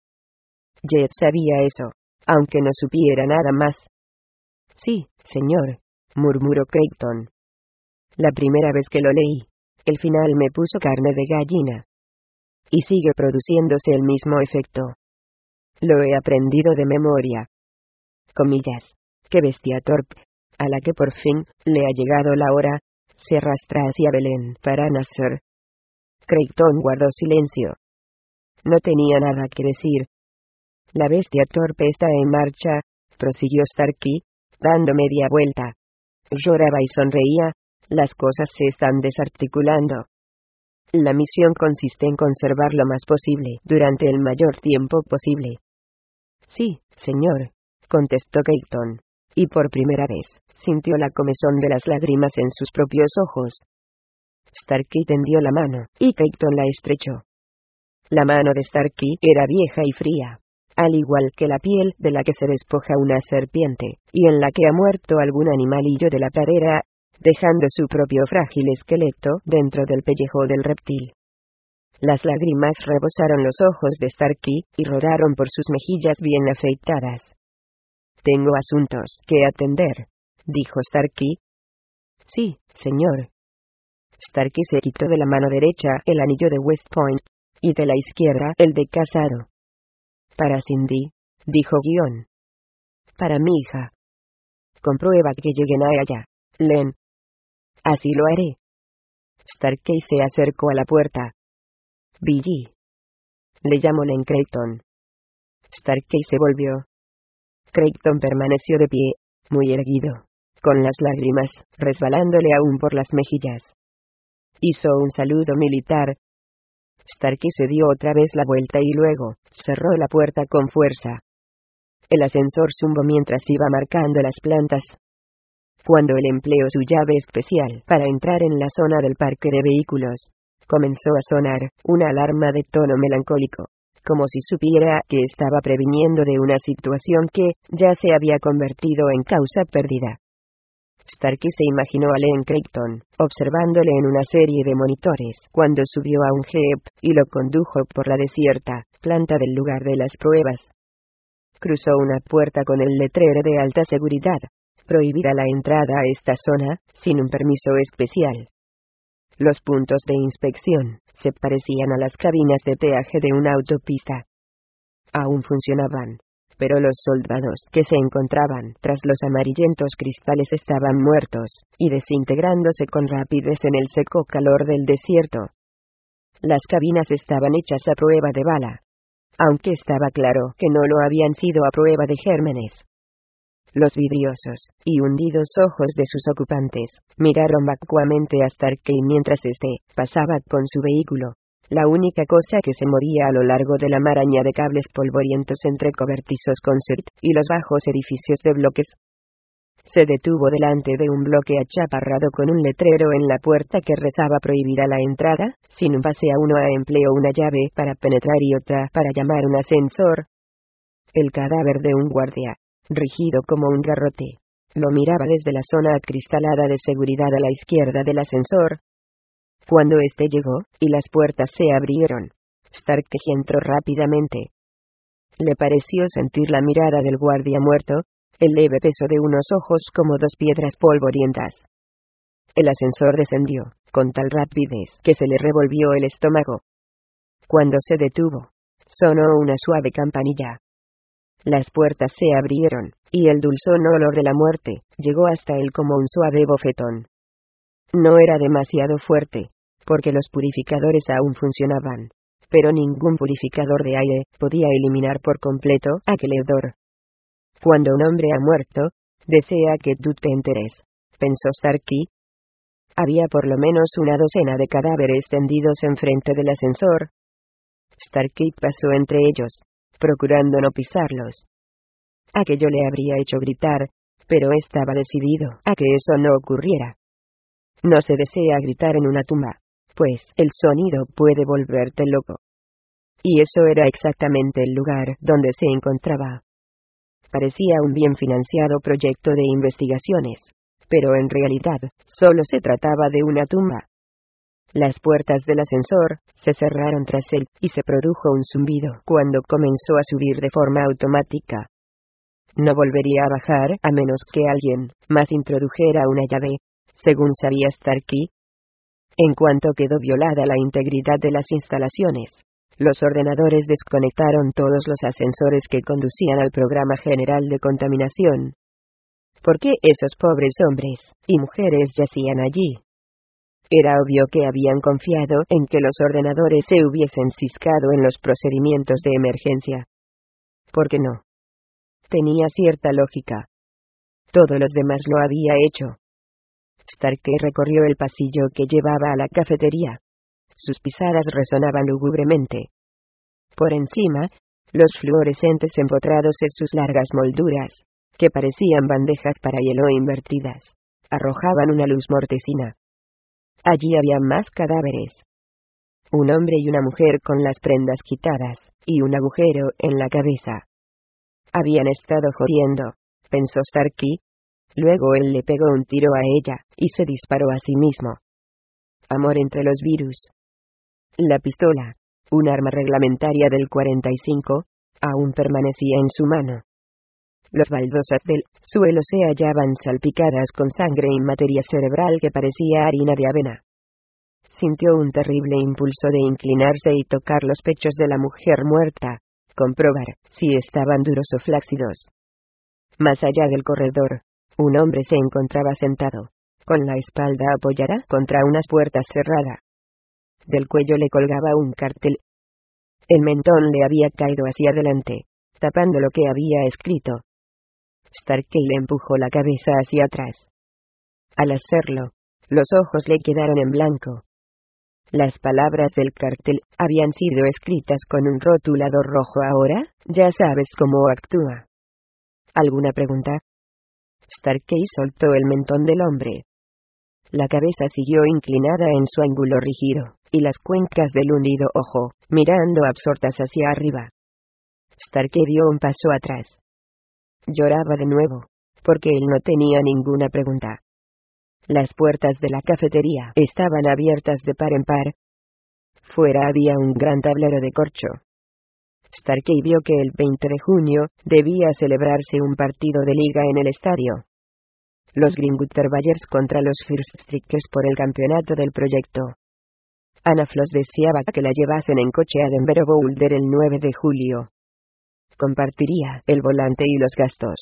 Jet sabía eso, aunque no supiera nada más. Sí, señor, murmuró Creighton. La primera vez que lo leí, el final me puso carne de gallina. Y sigue produciéndose el mismo efecto. Lo he aprendido de memoria. Comillas. Qué bestia torpe, a la que por fin le ha llegado la hora, se arrastra hacia Belén para nacer. Creighton guardó silencio. No tenía nada que decir. La bestia torpe está en marcha, prosiguió Starkey, dando media vuelta. Lloraba y sonreía, las cosas se están desarticulando. La misión consiste en conservar lo más posible durante el mayor tiempo posible. Sí, señor, contestó Creighton, y por primera vez sintió la comezón de las lágrimas en sus propios ojos. Starkey tendió la mano, y Creighton la estrechó. La mano de Starkey era vieja y fría, al igual que la piel de la que se despoja una serpiente, y en la que ha muerto algún animalillo de la pradera, dejando su propio frágil esqueleto dentro del pellejo del reptil. Las lágrimas rebosaron los ojos de Starkey, y rodaron por sus mejillas bien afeitadas. «Tengo asuntos que atender», dijo Starkey. «Sí, señor». Starkey se quitó de la mano derecha el anillo de West Point, y de la izquierda el de casado. «Para Cindy», dijo Guion. «Para mi hija». «Comprueba que lleguen a ella, Len». «Así lo haré». Starkey se acercó a la puerta. «Billy». «Le llamo Len Creighton». Starkey se volvió. Creighton permaneció de pie, muy erguido, con las lágrimas resbalándole aún por las mejillas. Hizo un saludo militar. Starkey se dio otra vez la vuelta y luego cerró la puerta con fuerza. El ascensor zumbó mientras iba marcando las plantas. Cuando él empleó su llave especial para entrar en la zona del parque de vehículos, comenzó a sonar una alarma de tono melancólico, como si supiera que estaba previniendo de una situación que ya se había convertido en causa perdida. Starkey se imaginó a Len Creighton, observándole en una serie de monitores, cuando subió a un jeep, y lo condujo por la desierta planta del lugar de las pruebas. Cruzó una puerta con el letrero de alta seguridad, prohibida la entrada a esta zona, sin un permiso especial. Los puntos de inspección se parecían a las cabinas de peaje de una autopista. Aún funcionaban, pero los soldados que se encontraban tras los amarillentos cristales estaban muertos, y desintegrándose con rapidez en el seco calor del desierto. Las cabinas estaban hechas a prueba de bala, aunque estaba claro que no lo habían sido a prueba de gérmenes. Los vidriosos y hundidos ojos de sus ocupantes miraron vacuamente a Starkey mientras éste pasaba con su vehículo, la única cosa que se movía a lo largo de la maraña de cables polvorientos entre cobertizos concert y los bajos edificios de bloques. Se detuvo delante de un bloque achaparrado con un letrero en la puerta que rezaba prohibida la entrada, sin un pase a uno a empleó una llave para penetrar y otra para llamar un ascensor. El cadáver de un guardia, rígido como un garrote, lo miraba desde la zona acristalada de seguridad a la izquierda del ascensor. Cuando éste llegó, y las puertas se abrieron, Starkey entró rápidamente. Le pareció sentir la mirada del guardia muerto, el leve peso de unos ojos como dos piedras polvorientas. El ascensor descendió, con tal rapidez que se le revolvió el estómago. Cuando se detuvo, sonó una suave campanilla. Las puertas se abrieron, y el dulzón olor de la muerte llegó hasta él como un suave bofetón. No era demasiado fuerte, porque los purificadores aún funcionaban, pero ningún purificador de aire podía eliminar por completo aquel hedor. Cuando un hombre ha muerto, desea que tú te enteres, pensó Starkey. Había por lo menos una docena de cadáveres tendidos enfrente del ascensor. Starkey pasó entre ellos, procurando no pisarlos. Aquello le habría hecho gritar, pero estaba decidido a que eso no ocurriera. No se desea gritar en una tumba, pues el sonido puede volverte loco. Y eso era exactamente el lugar donde se encontraba. Parecía un bien financiado proyecto de investigaciones, pero en realidad solo se trataba de una tumba. Las puertas del ascensor se cerraron tras él, y se produjo un zumbido cuando comenzó a subir de forma automática. No volvería a bajar a menos que alguien más introdujera una llave, según sabía Starkey. En cuanto quedó violada la integridad de las instalaciones, los ordenadores desconectaron todos los ascensores que conducían al programa general de contaminación. ¿Por qué esos pobres hombres y mujeres yacían allí? Era obvio que habían confiado en que los ordenadores se hubiesen ciscado en los procedimientos de emergencia. ¿Por qué no? Tenía cierta lógica. Todos los demás lo había hecho. Starkey recorrió el pasillo que llevaba a la cafetería. Sus pisadas resonaban lúgubremente. Por encima, los fluorescentes empotrados en sus largas molduras, que parecían bandejas para hielo invertidas, arrojaban una luz mortecina. Allí había más cadáveres. Un hombre y una mujer con las prendas quitadas, y un agujero en la cabeza. Habían estado jodiendo, pensó Starkey. Luego él le pegó un tiro a ella, y se disparó a sí mismo. Amor entre los virus. La pistola, un arma reglamentaria del cuarenta y cinco, aún permanecía en su mano. Las baldosas del suelo se hallaban salpicadas con sangre y materia cerebral que parecía harina de avena. Sintió un terrible impulso de inclinarse y tocar los pechos de la mujer muerta, comprobar si estaban duros o flácidos. Más allá del corredor, un hombre se encontraba sentado, con la espalda apoyada contra una puerta cerrada. Del cuello le colgaba un cartel. El mentón le había caído hacia adelante, tapando lo que había escrito. Starkey le empujó la cabeza hacia atrás. Al hacerlo, los ojos le quedaron en blanco. Las palabras del cartel habían sido escritas con un rotulador rojo. Ahora, ya sabes cómo actúa. ¿Alguna pregunta? Starkey soltó el mentón del hombre. La cabeza siguió inclinada en su ángulo rígido, y las cuencas del hundido ojo, mirando absortas hacia arriba. Starkey dio un paso atrás. Lloraba de nuevo, porque él no tenía ninguna pregunta. Las puertas de la cafetería estaban abiertas de par en par. Fuera había un gran tablero de corcho. Starkey vio que el veinte de junio debía celebrarse un partido de liga en el estadio. Los Greenwater Bayers contra los First Strikers por el campeonato del proyecto. Anna Floss deseaba que la llevasen en coche a Denver Boulder el nueve de julio. Compartiría el volante y los gastos.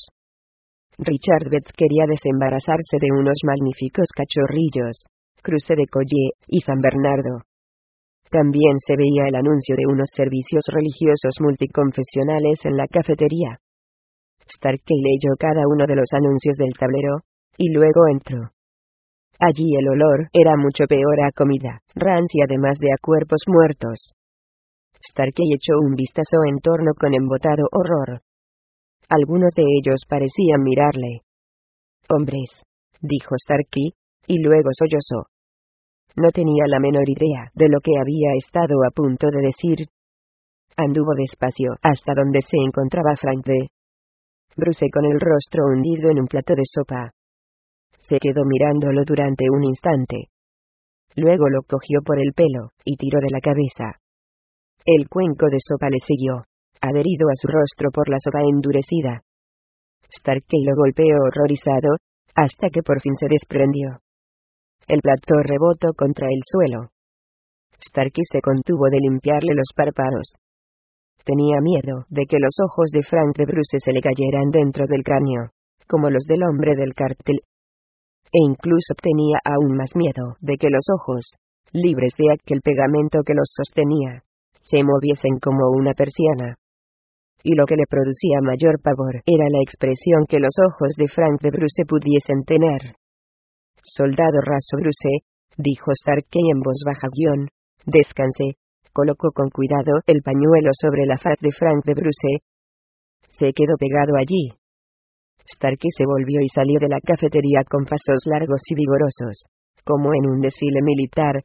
Richard Betts quería desembarazarse de unos magníficos cachorrillos, Cruce de Collier y San Bernardo. También se veía el anuncio de unos servicios religiosos multiconfesionales en la cafetería. Starkey leyó cada uno de los anuncios del tablero, y luego entró. Allí el olor era mucho peor a comida, rancia además de a cuerpos muertos. Starkey echó un vistazo en torno con embotado horror. Algunos de ellos parecían mirarle. «Hombres», dijo Starkey, y luego sollozó. No tenía la menor idea de lo que había estado a punto de decir. Anduvo despacio hasta donde se encontraba Frank D. Bruce con el rostro hundido en un plato de sopa. Se quedó mirándolo durante un instante. Luego lo cogió por el pelo, y tiró de la cabeza. El cuenco de sopa le siguió, adherido a su rostro por la sopa endurecida. Starkey lo golpeó horrorizado, hasta que por fin se desprendió. El plato rebotó contra el suelo. Starkey se contuvo de limpiarle los párpados. Tenía miedo de que los ojos de Frank de Bruce se le cayeran dentro del cráneo, como los del hombre del cartel. E incluso tenía aún más miedo de que los ojos, libres de aquel pegamento que los sostenía, se moviesen como una persiana. Y lo que le producía mayor pavor era la expresión que los ojos de Frank de Bruce pudiesen tener. «Soldado raso Bruce», dijo Starkey en voz baja guión, «descanse». Colocó con cuidado el pañuelo sobre la faz de Frank de Bruce. Se quedó pegado allí. Starkey se volvió y salió de la cafetería con pasos largos y vigorosos, como en un desfile militar.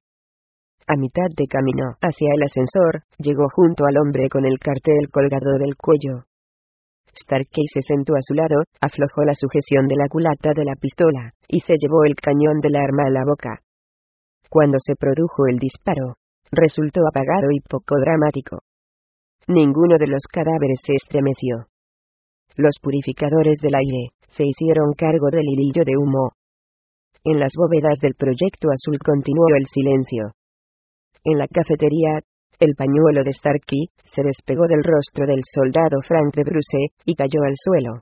A mitad de camino hacia el ascensor, llegó junto al hombre con el cartel colgado del cuello. Starkey se sentó a su lado, aflojó la sujeción de la culata de la pistola, y se llevó el cañón del arma a la boca. Cuando se produjo el disparo, resultó apagado y poco dramático. Ninguno de los cadáveres se estremeció. Los purificadores del aire se hicieron cargo del hilillo de humo. En las bóvedas del proyecto azul continuó el silencio. En la cafetería, el pañuelo de Starkey se despegó del rostro del soldado Frank de Bruce y cayó al suelo.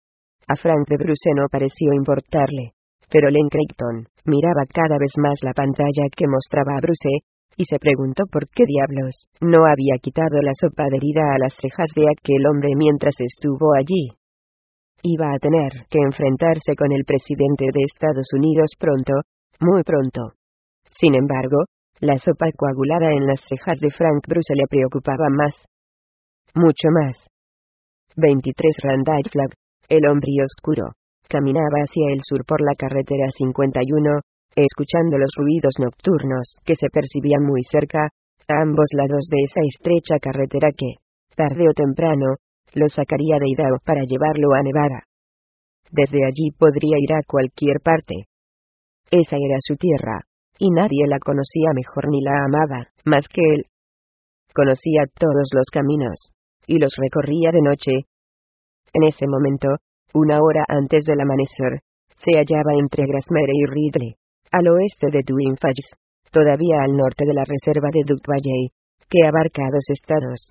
A Frank de Bruce no pareció importarle, pero Len Creighton miraba cada vez más la pantalla que mostraba a Bruce, y se preguntó por qué diablos no había quitado la sopa adherida a las cejas de aquel hombre mientras estuvo allí. Iba a tener que enfrentarse con el presidente de Estados Unidos pronto, muy pronto. Sin embargo, la sopa coagulada en las cejas de Frank Bruce le preocupaba más. Mucho más. veintitrés Randall Flagg, el hombre oscuro, caminaba hacia el sur por la carretera cincuenta y uno, escuchando los ruidos nocturnos que se percibían muy cerca, a ambos lados de esa estrecha carretera que, tarde o temprano, lo sacaría de Idaho para llevarlo a Nevada. Desde allí podría ir a cualquier parte. Esa era su tierra, y nadie la conocía mejor ni la amaba más que él. Conocía todos los caminos, y los recorría de noche. En ese momento, una hora antes del amanecer, se hallaba entre Grasmere y Ridley, al oeste de Twin Falls, todavía al norte de la reserva de Duck Valley, que abarca dos estados.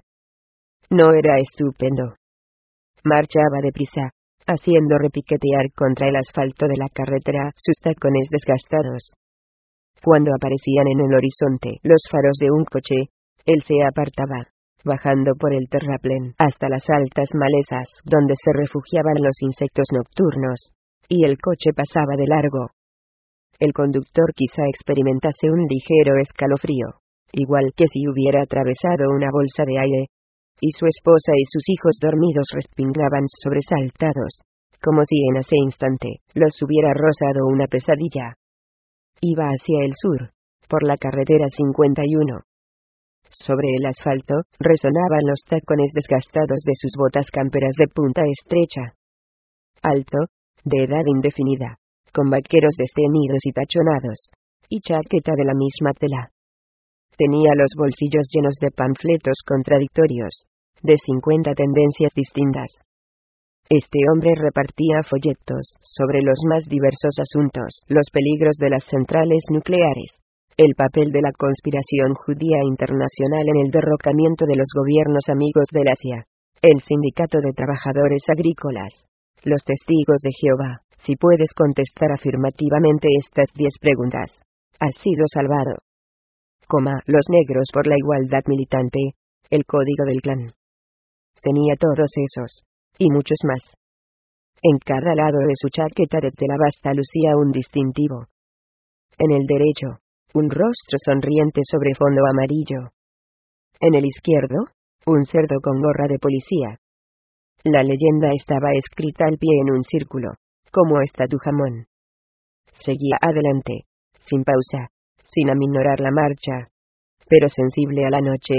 No era estupendo. Marchaba deprisa, haciendo repiquetear contra el asfalto de la carretera sus tacones desgastados. Cuando aparecían en el horizonte los faros de un coche, él se apartaba, bajando por el terraplén hasta las altas malezas donde se refugiaban los insectos nocturnos, y el coche pasaba de largo. El conductor quizá experimentase un ligero escalofrío, igual que si hubiera atravesado una bolsa de aire, y su esposa y sus hijos dormidos respingaban sobresaltados, como si en ese instante los hubiera rozado una pesadilla. Iba hacia el sur, por la carretera cincuenta y uno. Sobre el asfalto, resonaban los tacones desgastados de sus botas camperas de punta estrecha. Alto, de edad indefinida, con vaqueros desteñidos y tachonados, y chaqueta de la misma tela. Tenía los bolsillos llenos de panfletos contradictorios, de cincuenta tendencias distintas. Este hombre repartía folletos sobre los más diversos asuntos, los peligros de las centrales nucleares, el papel de la conspiración judía internacional en el derrocamiento de los gobiernos amigos del Asia, el sindicato de trabajadores agrícolas, los testigos de Jehová. Si puedes contestar afirmativamente estas diez preguntas, has sido salvado. Coma, los negros por la igualdad militante, el código del clan. Tenía todos esos, y muchos más. En cada lado de su chaqueta de tela basta lucía un distintivo. En el derecho, un rostro sonriente sobre fondo amarillo. En el izquierdo, un cerdo con gorra de policía. La leyenda estaba escrita al pie en un círculo, como está tu jamón. Seguía adelante, sin pausa, sin aminorar la marcha, pero sensible a la noche.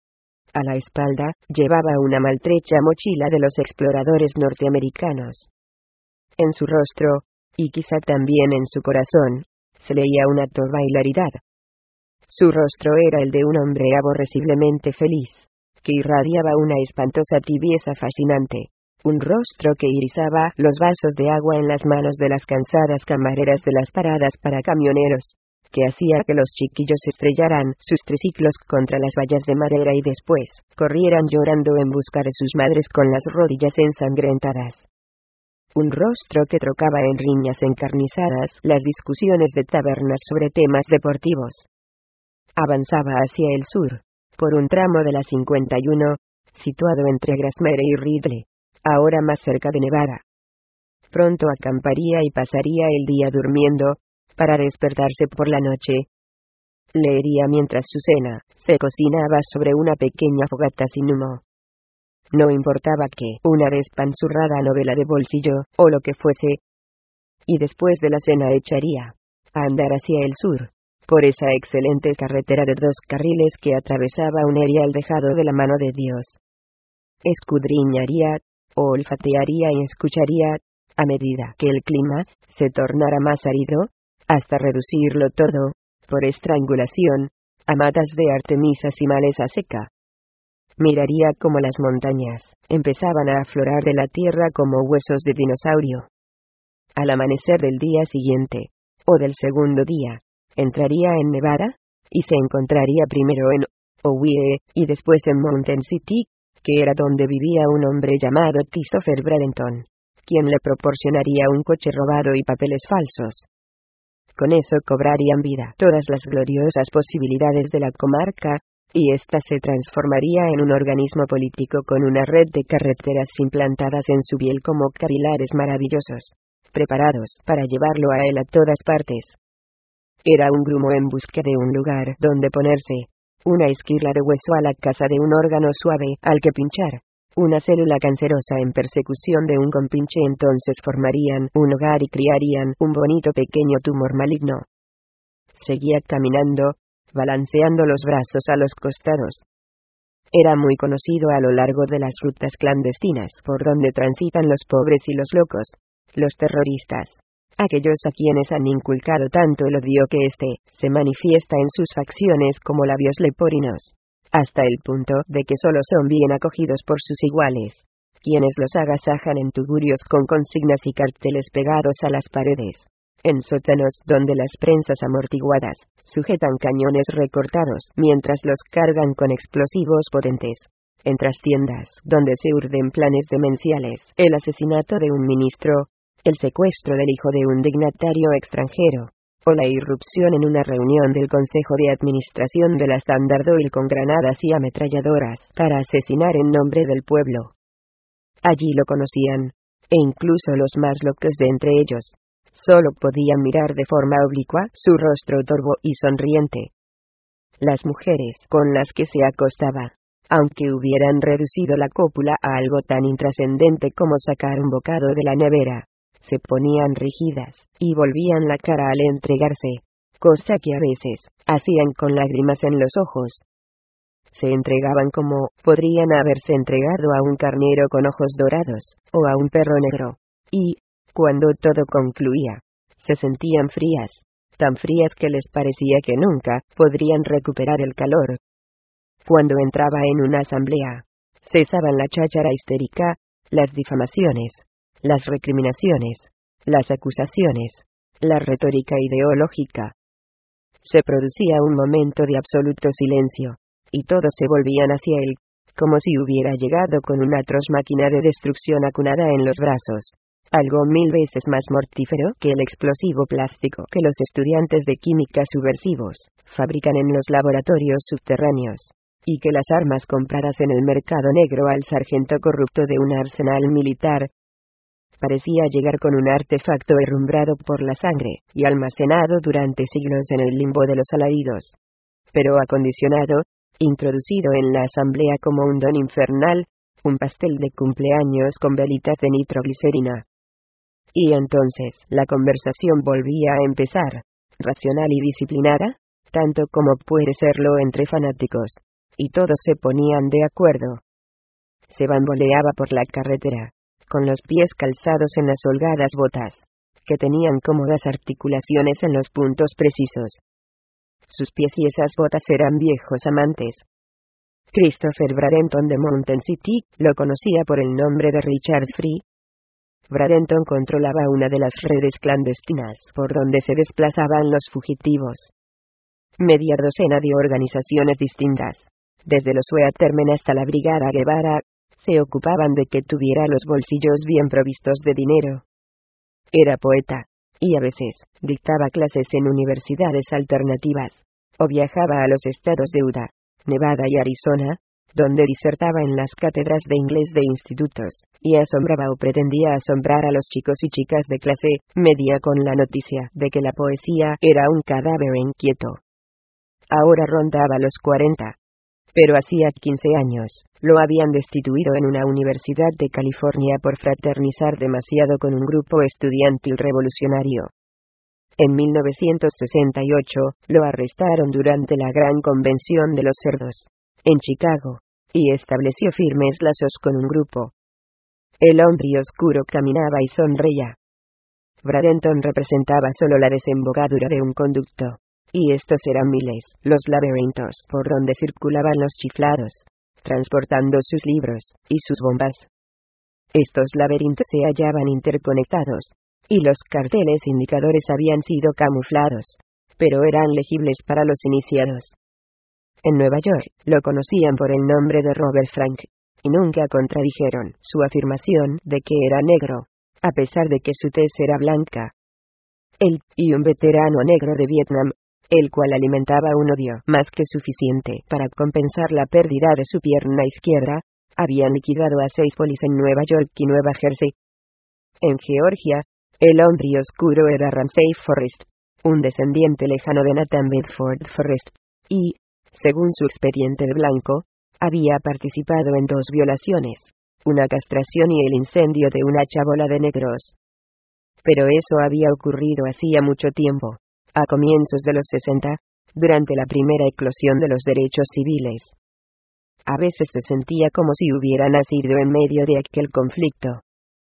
A la espalda, llevaba una maltrecha mochila de los exploradores norteamericanos. En su rostro, y quizá también en su corazón, se leía una torva hilaridad. Su rostro era el de un hombre aborreciblemente feliz, que irradiaba una espantosa tibieza fascinante. Un rostro que irisaba los vasos de agua en las manos de las cansadas camareras de las paradas para camioneros, que hacía que los chiquillos estrellaran sus triciclos contra las vallas de madera y después corrieran llorando en busca de sus madres con las rodillas ensangrentadas. Un rostro que trocaba en riñas encarnizadas las discusiones de tabernas sobre temas deportivos. Avanzaba hacia el sur, por un tramo de la cincuenta y uno, situado entre Grasmere y Ridley, ahora más cerca de Nevada. Pronto acamparía y pasaría el día durmiendo, para despertarse por la noche. Leería mientras su cena se cocinaba sobre una pequeña fogata sin humo. No importaba que, una despanzurrada novela de bolsillo, o lo que fuese. Y después de la cena echaría a andar hacia el sur, por esa excelente carretera de dos carriles que atravesaba un erial dejado de la mano de Dios. Escudriñaría, olfatearía y escucharía, a medida que el clima se tornara más árido, hasta reducirlo todo, por estrangulación, a matas de artemisas y maleza seca. Miraría cómo las montañas empezaban a aflorar de la tierra como huesos de dinosaurio. Al amanecer del día siguiente, o del segundo día, entraría en Nevada, y se encontraría primero en Owie, y después en Mountain City, que era donde vivía un hombre llamado Christopher Bradenton, quien le proporcionaría un coche robado y papeles falsos. Con eso cobrarían vida todas las gloriosas posibilidades de la comarca, y ésta se transformaría en un organismo político con una red de carreteras implantadas en su piel como capilares maravillosos, preparados para llevarlo a él a todas partes. Era un grumo en busca de un lugar donde ponerse, una esquirla de hueso a la casa de un órgano suave al que pinchar, una célula cancerosa en persecución de un compinche. Entonces formarían un hogar y criarían un bonito pequeño tumor maligno. Seguía caminando, balanceando los brazos a los costados. Era muy conocido a lo largo de las rutas clandestinas por donde transitan los pobres y los locos, los terroristas, aquellos a quienes han inculcado tanto el odio que éste se manifiesta en sus facciones como labios leporinos, hasta el punto de que solo son bien acogidos por sus iguales, quienes los agasajan en tugurios con consignas y carteles pegados a las paredes, en sótanos donde las prensas amortiguadas sujetan cañones recortados mientras los cargan con explosivos potentes, en trastiendas donde se urden planes demenciales, el asesinato de un ministro, el secuestro del hijo de un dignatario extranjero, o la irrupción en una reunión del Consejo de Administración de la Standard Oil con granadas y ametralladoras para asesinar en nombre del pueblo. Allí lo conocían, e incluso los más locos de entre ellos solo podían mirar de forma oblicua su rostro torvo y sonriente. Las mujeres con las que se acostaba, aunque hubieran reducido la cópula a algo tan intrascendente como sacar un bocado de la nevera, se ponían rígidas y volvían la cara al entregarse, cosa que a veces hacían con lágrimas en los ojos. Se entregaban como podrían haberse entregado a un carnero con ojos dorados, o a un perro negro, y, cuando todo concluía, se sentían frías, tan frías que les parecía que nunca podrían recuperar el calor. Cuando entraba en una asamblea, cesaban la cháchara histérica, las difamaciones, las recriminaciones, las acusaciones, la retórica ideológica. Se producía un momento de absoluto silencio, y todos se volvían hacia él, como si hubiera llegado con una atroz máquina de destrucción acunada en los brazos, algo mil veces más mortífero que el explosivo plástico que los estudiantes de química subversivos fabrican en los laboratorios subterráneos, y que las armas compradas en el mercado negro al sargento corrupto de un arsenal militar. Parecía llegar con un artefacto herrumbrado por la sangre, y almacenado durante siglos en el limbo de los alaridos, pero acondicionado, introducido en la asamblea como un don infernal, un pastel de cumpleaños con velitas de nitroglicerina. Y entonces la conversación volvía a empezar, racional y disciplinada, tanto como puede serlo entre fanáticos, y todos se ponían de acuerdo. Se bamboleaba por la carretera, con los pies calzados en las holgadas botas, que tenían cómodas articulaciones en los puntos precisos. Sus pies y esas botas eran viejos amantes. Christopher Bradenton de Mountain City lo conocía por el nombre de Richard Free. Bradenton controlaba una de las redes clandestinas por donde se desplazaban los fugitivos. Media docena de organizaciones distintas, desde los Weathermen hasta la Brigada Guevara, se ocupaban de que tuviera los bolsillos bien provistos de dinero. Era poeta, y a veces dictaba clases en universidades alternativas, o viajaba a los estados de Utah, Nevada y Arizona, donde disertaba en las cátedras de inglés de institutos, y asombraba o pretendía asombrar a los chicos y chicas de clase media con la noticia de que la poesía era un cadáver inquieto. Ahora rondaba los cuarenta. Pero hacía quince años, lo habían destituido en una universidad de California por fraternizar demasiado con un grupo estudiantil revolucionario. En mil novecientos sesenta y ocho, lo arrestaron durante la Gran Convención de los Cerdos, en Chicago, y estableció firmes lazos con un grupo. El hombre oscuro caminaba y sonreía. Bradenton representaba solo la desembocadura de un conducto. Y estos eran miles, los laberintos por donde circulaban los chiflados, transportando sus libros y sus bombas. Estos laberintos se hallaban interconectados, y los carteles indicadores habían sido camuflados, pero eran legibles para los iniciados. En Nueva York, lo conocían por el nombre de Robert Frank, y nunca contradijeron su afirmación de que era negro, a pesar de que su tez era blanca. Él, y un veterano negro de Vietnam, el cual alimentaba un odio más que suficiente para compensar la pérdida de su pierna izquierda, habían liquidado a seis polis en Nueva York y Nueva Jersey. En Georgia, el hombre oscuro era Ramsey Forrest, un descendiente lejano de Nathan Bedford Forrest, y, según su expediente de blanco, había participado en dos violaciones, una castración y el incendio de una chabola de negros. Pero eso había ocurrido hacía mucho tiempo. A comienzos de los sesenta, durante la primera eclosión de los derechos civiles. A veces se sentía como si hubiera nacido en medio de aquel conflicto.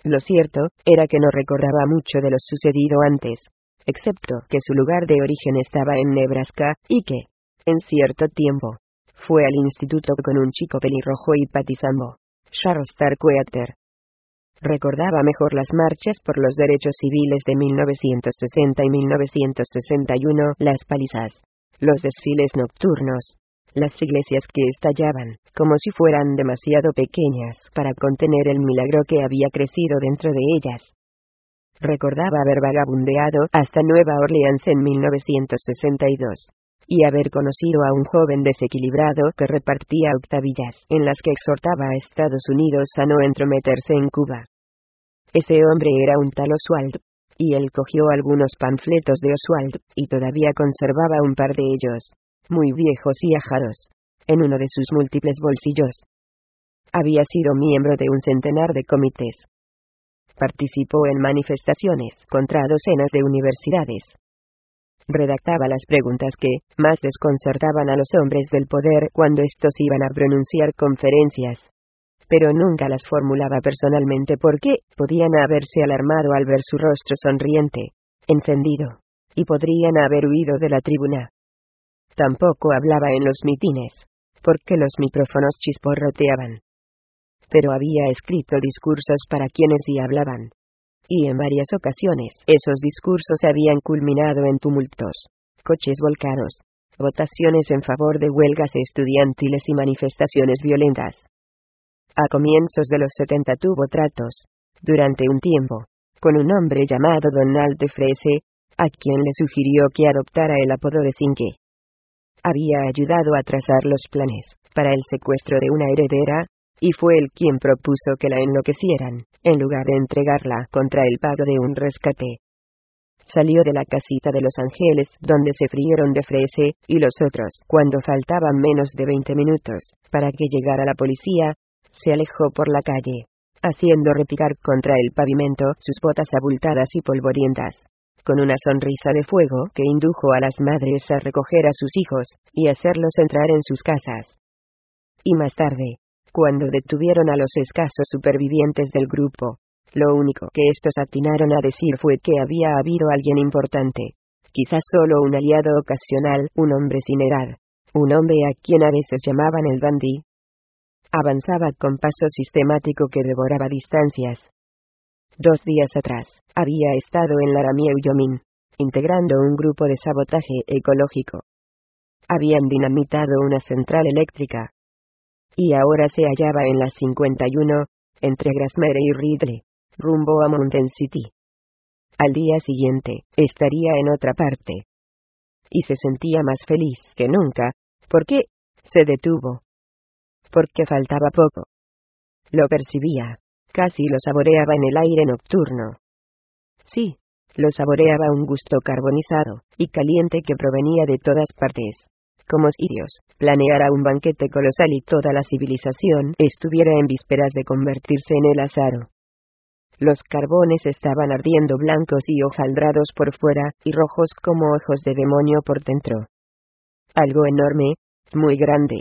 Lo cierto era que no recordaba mucho de lo sucedido antes, excepto que su lugar de origen estaba en Nebraska, y que, en cierto tiempo, fue al instituto con un chico pelirrojo y patizambo, Charles Starkweather. Recordaba mejor las marchas por los derechos civiles de mil novecientos sesenta y mil novecientos sesenta y uno, las palizas, los desfiles nocturnos, las iglesias que estallaban, como si fueran demasiado pequeñas para contener el milagro que había crecido dentro de ellas. Recordaba haber vagabundeado hasta Nueva Orleans en mil novecientos sesenta y dos, y haber conocido a un joven desequilibrado que repartía octavillas en las que exhortaba a Estados Unidos a no entrometerse en Cuba. Ese hombre era un tal Oswald, y él cogió algunos panfletos de Oswald, y todavía conservaba un par de ellos, muy viejos y ajados, en uno de sus múltiples bolsillos. Había sido miembro de un centenar de comités. Participó en manifestaciones contra docenas de universidades. Redactaba las preguntas que más desconcertaban a los hombres del poder cuando estos iban a pronunciar conferencias. Pero nunca las formulaba personalmente porque podían haberse alarmado al ver su rostro sonriente, encendido, y podrían haber huido de la tribuna. Tampoco hablaba en los mitines, porque los micrófonos chisporroteaban. Pero había escrito discursos para quienes sí hablaban. Y en varias ocasiones esos discursos habían culminado en tumultos, coches volcados, votaciones en favor de huelgas estudiantiles y manifestaciones violentas. A comienzos de los setenta tuvo tratos, durante un tiempo, con un hombre llamado Donald de Frese, a quien le sugirió que adoptara el apodo de Zinke. Había ayudado a trazar los planes para el secuestro de una heredera, y fue él quien propuso que la enloquecieran, en lugar de entregarla contra el pago de un rescate. Salió de la casita de Los Ángeles, donde se frieron de Frese y los otros, cuando faltaban menos de veinte minutos para que llegara la policía. Se alejó por la calle, haciendo repicar contra el pavimento sus botas abultadas y polvorientas, con una sonrisa de fuego que indujo a las madres a recoger a sus hijos y hacerlos entrar en sus casas. Y más tarde, cuando detuvieron a los escasos supervivientes del grupo, lo único que estos atinaron a decir fue que había habido alguien importante, quizás solo un aliado ocasional, un hombre sin edad, un hombre a quien a veces llamaban el dandy. Avanzaba con paso sistemático que devoraba distancias. Dos días atrás, había estado en Laramie, Wyoming, integrando un grupo de sabotaje ecológico. Habían dinamitado una central eléctrica. Y ahora se hallaba en la cincuenta y uno, entre Grasmere y Ridley, rumbo a Mountain City. Al día siguiente, estaría en otra parte. Y se sentía más feliz que nunca. ¿Por qué? Se detuvo. Porque faltaba poco. Lo percibía, casi lo saboreaba en el aire nocturno. Sí, lo saboreaba un gusto carbonizado y caliente que provenía de todas partes. Como Sirius planeara un banquete colosal y toda la civilización estuviera en vísperas de convertirse en el azaro. Los carbones estaban ardiendo blancos y hojaldrados por fuera, y rojos como ojos de demonio por dentro. Algo enorme, muy grande.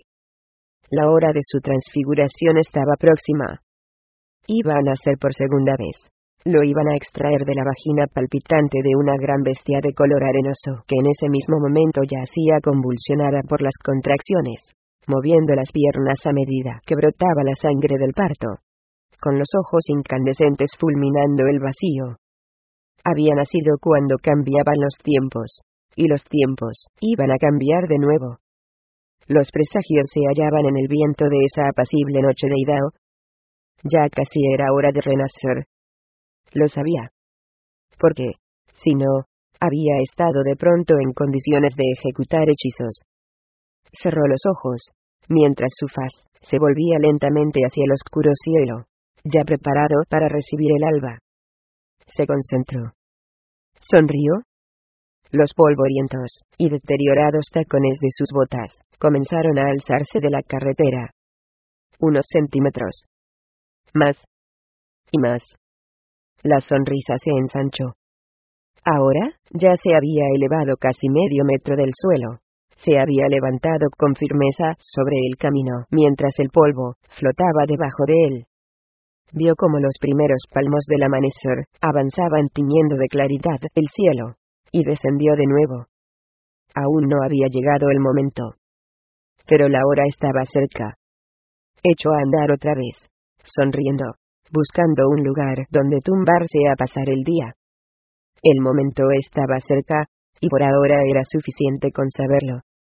La hora de su transfiguración estaba próxima. Iba a nacer por segunda vez. Lo iban a extraer de la vagina palpitante de una gran bestia de color arenoso que en ese mismo momento yacía convulsionada por las contracciones, moviendo las piernas a medida que brotaba la sangre del parto, con los ojos incandescentes fulminando el vacío. Había nacido cuando cambiaban los tiempos, y los tiempos iban a cambiar de nuevo. Los presagios se hallaban en el viento de esa apacible noche de Idaho. Ya casi era hora de renacer. Lo sabía. Porque, si no, había estado de pronto en condiciones de ejecutar hechizos. Cerró los ojos, mientras su faz se volvía lentamente hacia el oscuro cielo, ya preparado para recibir el alba. Se concentró. Sonrió. Los polvorientos y deteriorados tacones de sus botas comenzaron a alzarse de la carretera. Unos centímetros. Más. Y más. La sonrisa se ensanchó. Ahora, ya se había elevado casi medio metro del suelo. Se había levantado con firmeza sobre el camino, mientras el polvo flotaba debajo de él. Vio como los primeros palmos del amanecer avanzaban tiñendo de claridad el cielo, y descendió de nuevo. Aún no había llegado el momento. Pero la hora estaba cerca. Echó a andar otra vez, sonriendo, buscando un lugar donde tumbarse a pasar el día. El momento estaba cerca, y por ahora era suficiente con saberlo.